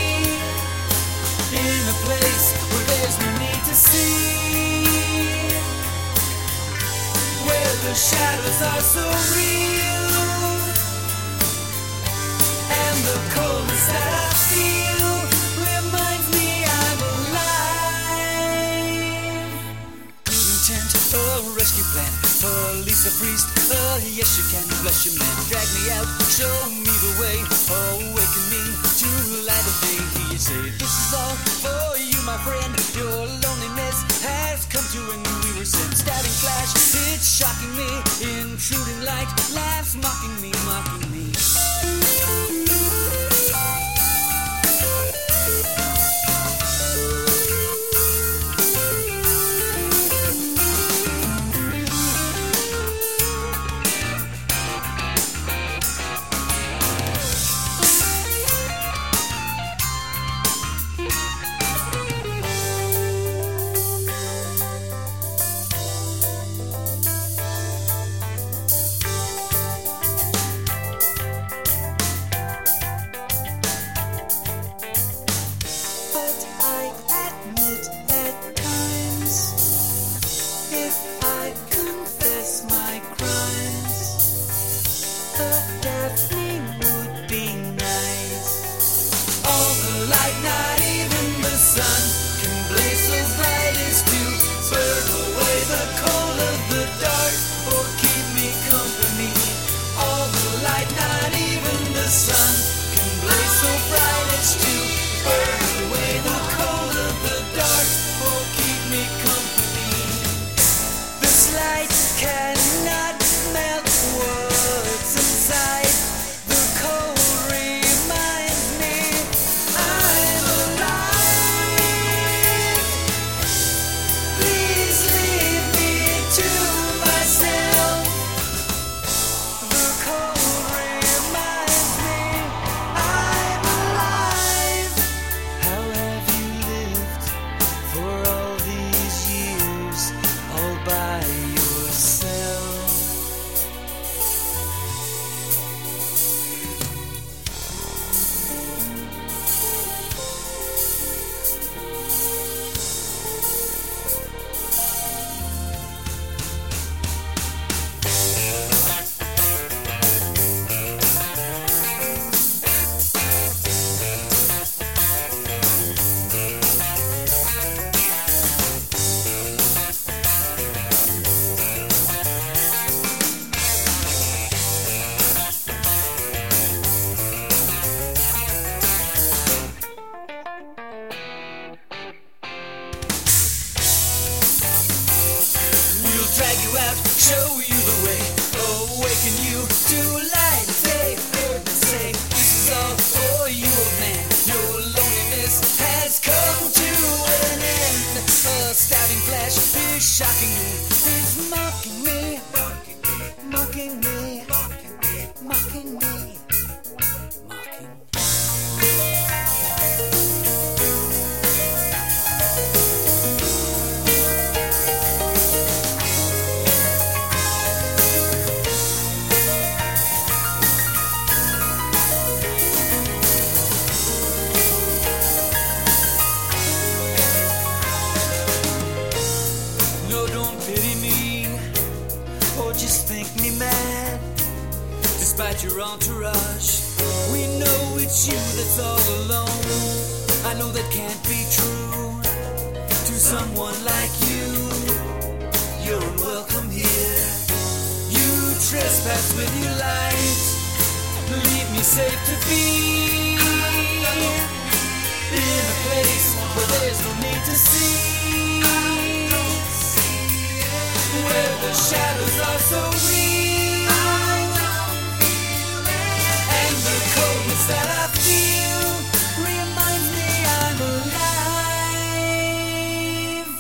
in a place where there's no need to see. Where the shadows are so real. And the coldness that I feel reminds me I'm alive. Good intent, a rescue plan for Lisa Priest. Yes you can, bless your man. Drag me out, show me the way. Awaken me to light of day. You say this is all for you, my friend. Your loneliness has come to an end. We were sent stabbing flash. It's shocking me, intruding light. Laughs mocking me, mocking me. show you the way, awaken you to light. Say, heard me say, this is all for you, old man. Your loneliness has come to an end. A stabbing flash is shocking me, is mocking me, mocking me, mocking me. Despite your entourage, we know it's you that's all alone. I know that can't be true to someone like you. You're unwelcome here. You trespass with your light. Leave me safe to be in a place where there's no need to see, where the shadows are so real. That I feel reminds me I'm alive.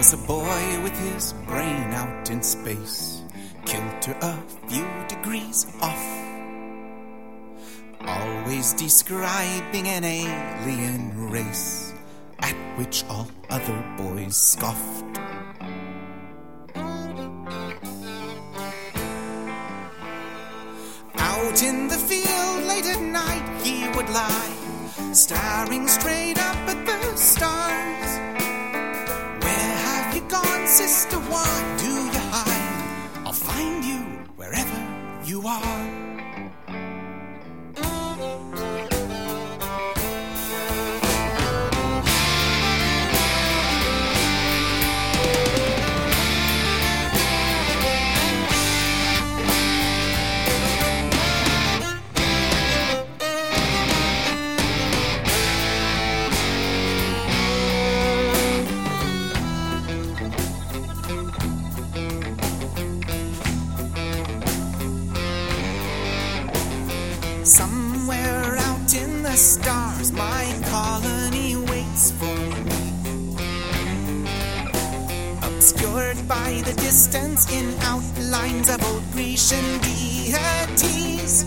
He's a boy with his brain out in space, kilter a few degrees off, always describing an alien race at which all other boys scoffed. Out in the field late at night he would lie, staring straight up at the stars. Where have you gone, sister? Why do you hide? I'll find you wherever you are. Somewhere out in the stars, my colony waits for me, obscured by the distance in outlines of old Grecian deities.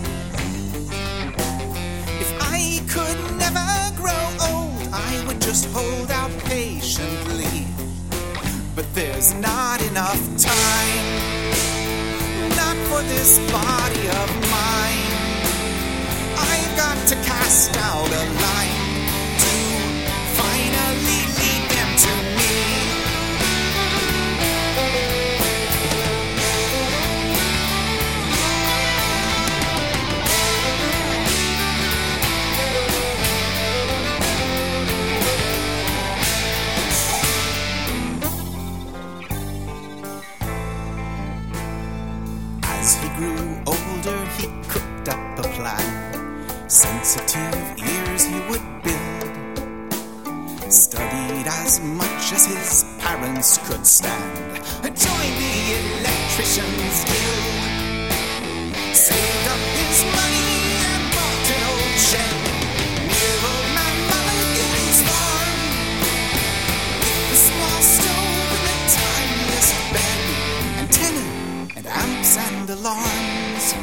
If I could never grow old, I would just hold out patiently. But there's not enough time, not for this body of mine. I've got to cast out a line to finally lead them to me. As he grew older, he cooked up a plan. Sensitive ears he would build, studied as much as his parents could stand, joined the electrician's guild, saved up his money and bought an old shed near old man Mulligan's farm, with a small stove and the tiniest bed, antenna and amps and alarms.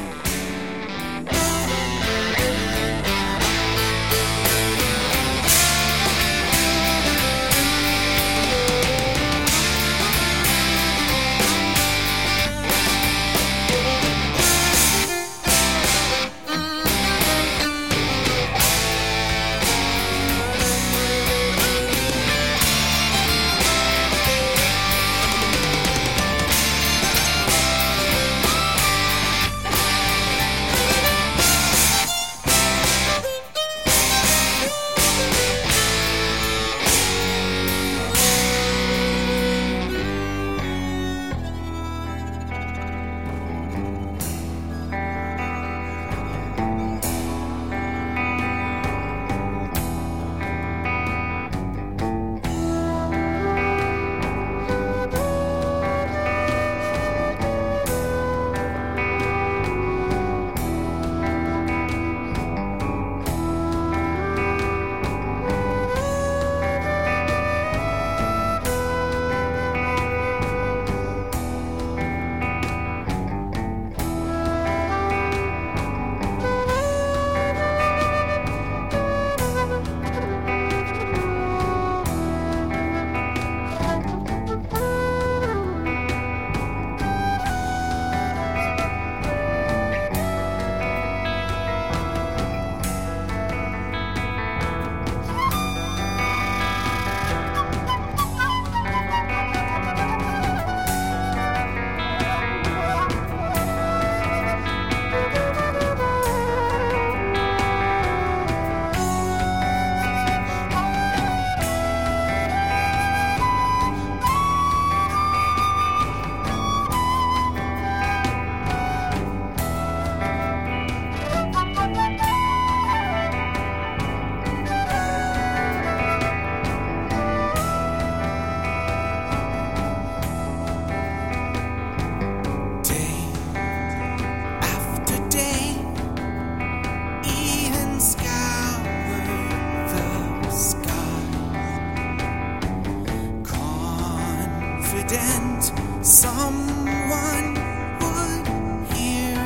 confident someone would hear.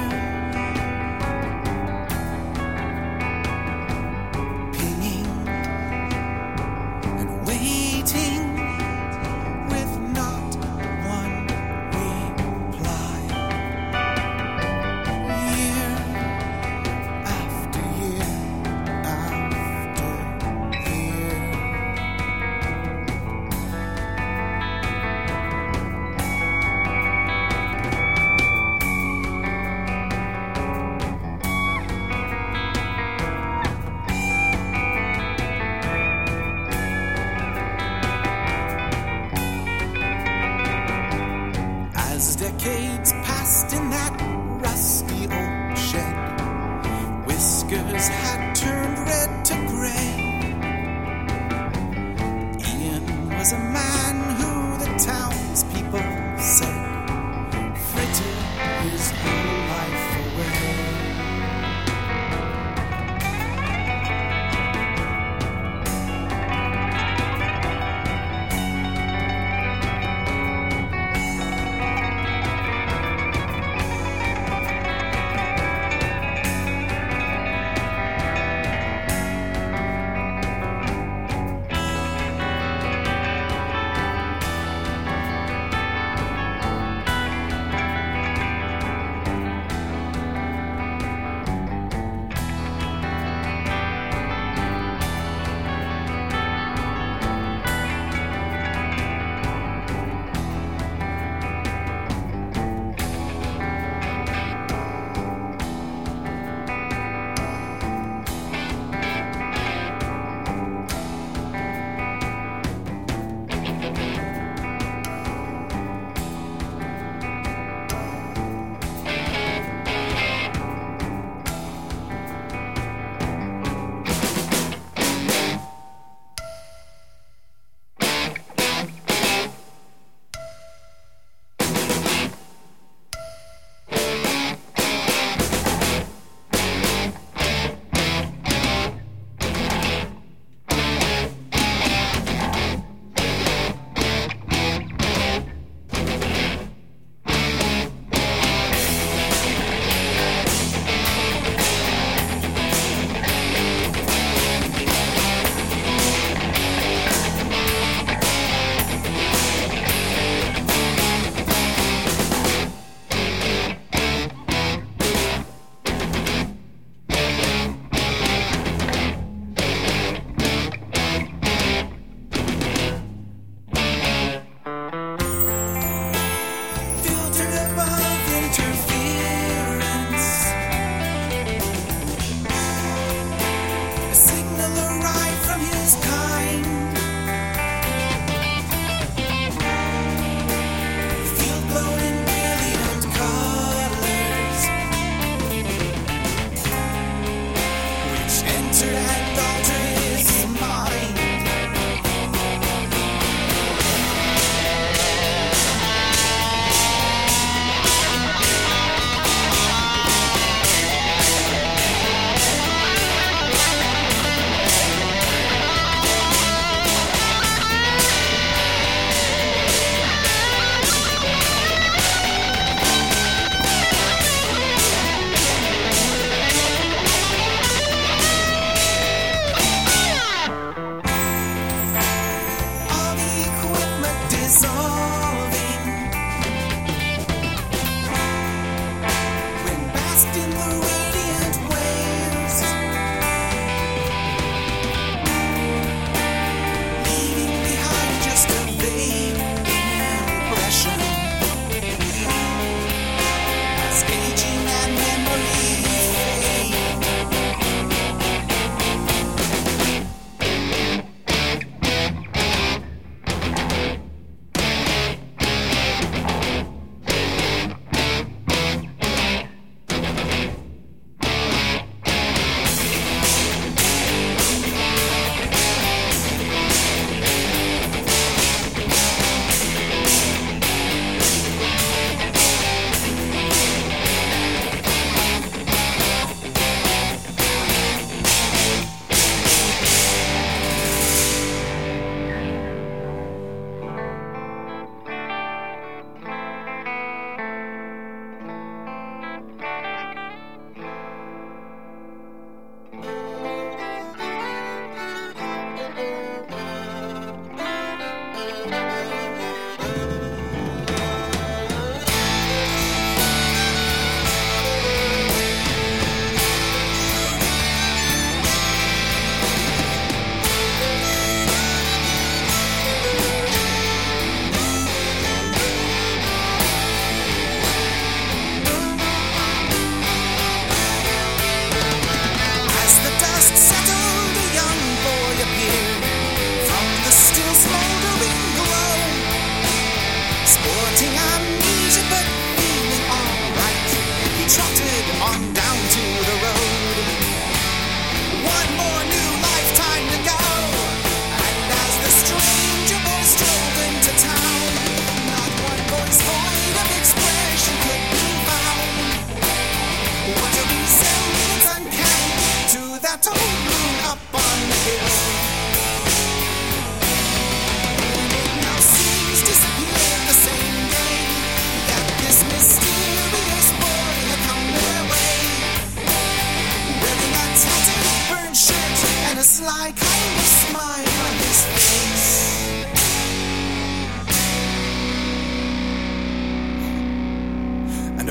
Pinging and waiting with not one reply. Year after year after year. As decades passed in that rusty old shed, whiskers had turned red to gray. Ian was a man who the townspeople said frittered his whole life away.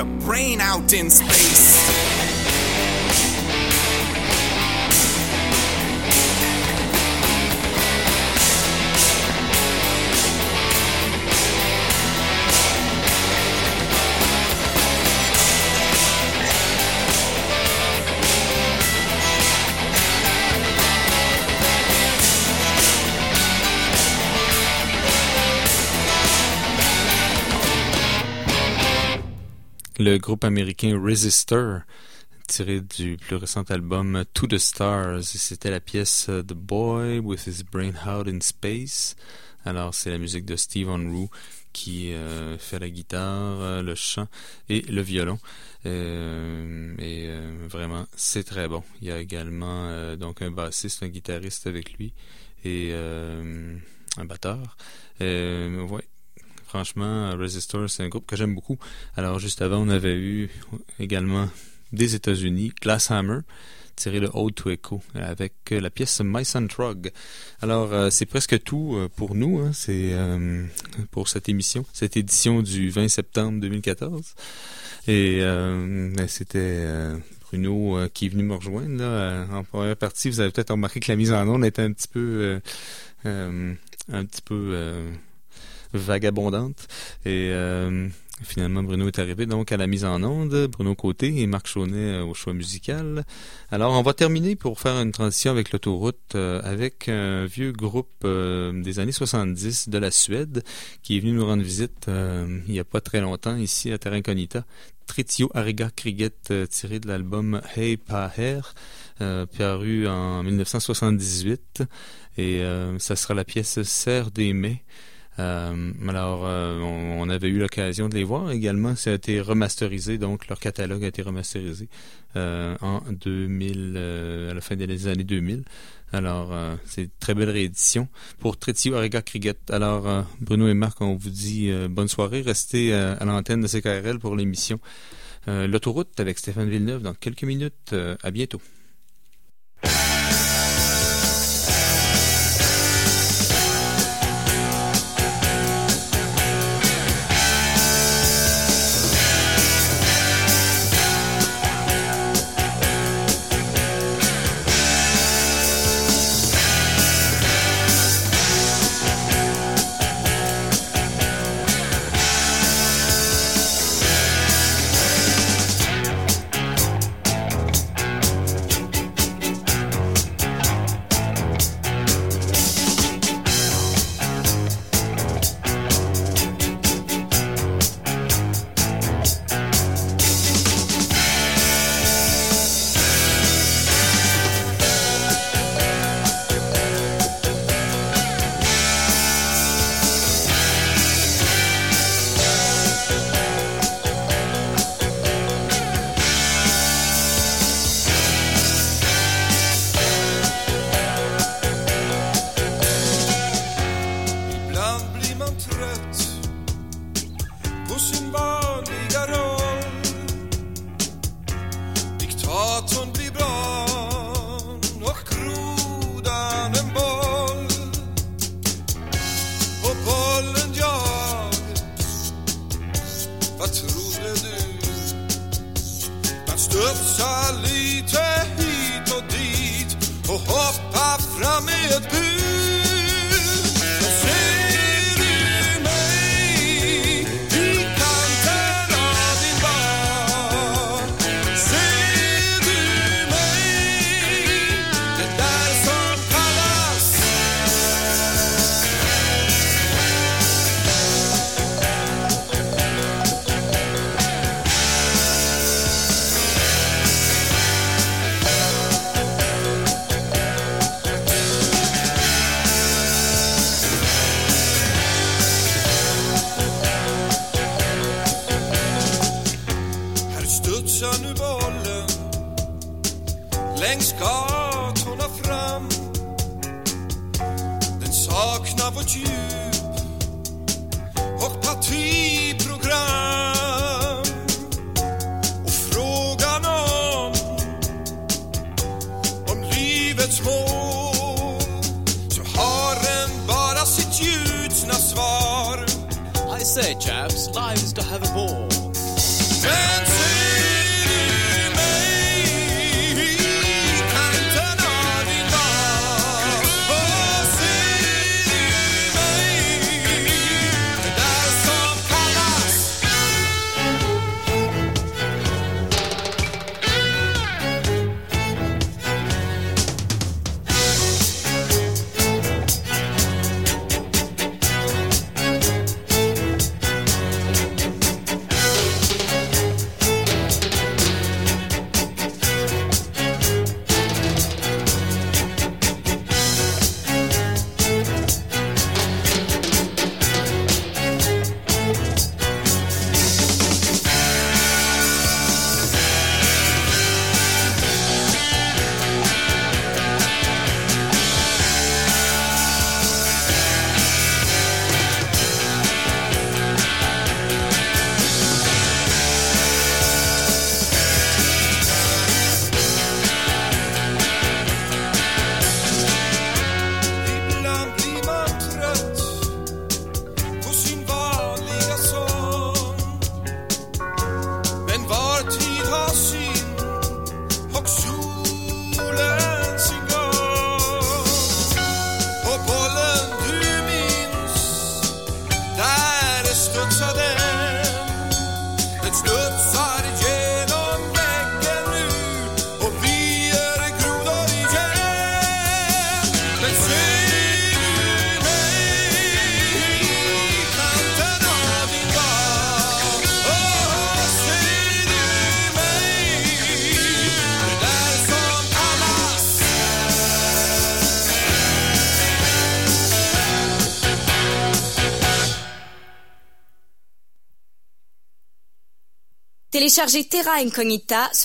a brain out in space. Le groupe américain Resistor, tiré du plus récent album To the Stars. C'était la pièce The Boy with His Brain Out in Space. Alors, c'est la musique de Steve Unruh qui fait la guitare, le chant et le violon. Vraiment, c'est très bon. Il y a également donc un bassiste, un guitariste avec lui et un batteur. Ouais. Franchement, Resistor, c'est un groupe que j'aime beaucoup. Alors, juste avant, on avait eu également des États-Unis, Glasshammer, tiré de Ode to Echo, avec la pièce My Son Trug. Alors, c'est presque tout pour nous, hein. C'est pour cette édition du 20 septembre 2014. Et c'était Bruno qui est venu me rejoindre. Là, en première partie, vous avez peut-être remarqué que la mise en onde était un petit peu vagabondante. Et finalement, Bruno est arrivé donc à la mise en onde, Bruno Côté et Marc Chaunet au choix musical. Alors, on va terminer pour faire une transition avec l'autoroute avec un vieux groupe des années 70 de la Suède qui est venu nous rendre visite il n'y a pas très longtemps ici à Terra Incognita. Tritio Ariga Kriget, tiré de l'album Hey Pa Her, paru en 1978. Et ça sera la pièce Serre des Mets. Alors, on avait eu l'occasion de les voir également. Ça a été remasterisé, donc leur catalogue a été remasterisé en 2000, à la fin des années 2000. Alors, c'est une très belle réédition pour Tritio Ariga Kriget. Alors, Bruno et Marc, on vous dit bonne soirée. Restez à l'antenne de CKRL pour l'émission L'autoroute avec Stéphane Villeneuve dans quelques minutes. À bientôt. Say, chaps, life is to have a ball. Téléchargez Terra Incognita sur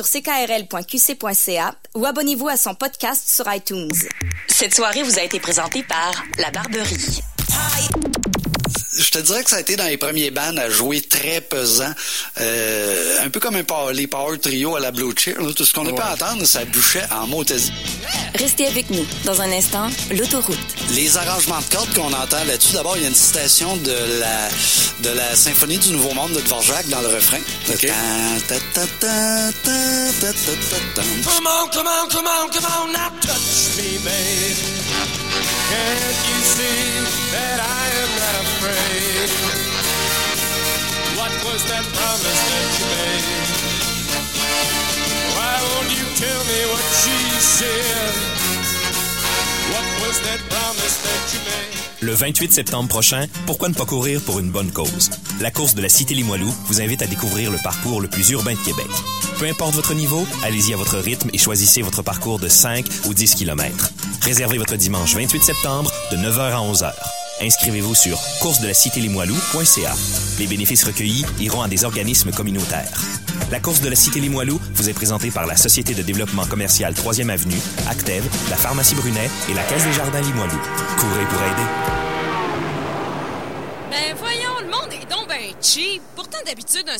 ckrl.qc.ca ou abonnez-vous à son podcast sur iTunes. Cette soirée vous a été présentée par La Barberie. Je te dirais que ça a été dans les premiers bands à jouer très pesant, un peu comme les Power Trio à la Blue Cheer. Tout ce qu'on a pu entendre, ça bûchait en mots-taisés. Restez avec nous. Dans un instant, l'autoroute. Les arrangements de cordes qu'on entend là-dessus, d'abord, il y a une citation de la Symphonie du Nouveau Monde de Dvorak dans le refrain. Okay. Come on, come on, come on, come on, now touch me, babe. Can't you see that I am not afraid? What was that promise that you made? Why won't you tell me what she said? What was that promise that you made? Le 28 septembre prochain, pourquoi ne pas courir pour une bonne cause? La course de la Cité Limoilou vous invite à découvrir le parcours le plus urbain de Québec. Peu importe votre niveau, allez-y à votre rythme et choisissez votre parcours de 5 ou 10 km. Réservez votre dimanche 28 septembre de 9h à 11h. Inscrivez-vous sur coursesdelacitélimoilou.ca. Les bénéfices recueillis iront à des organismes communautaires. La course de la Cité Limoilou vous est présentée par la Société de développement commercial 3e Avenue, Actev, la Pharmacie Brunet et la Caisse des Jardins Limoilou. Courez pour aider. Ben voyons, le monde est donc ben cheap. Pourtant, d'habitude, un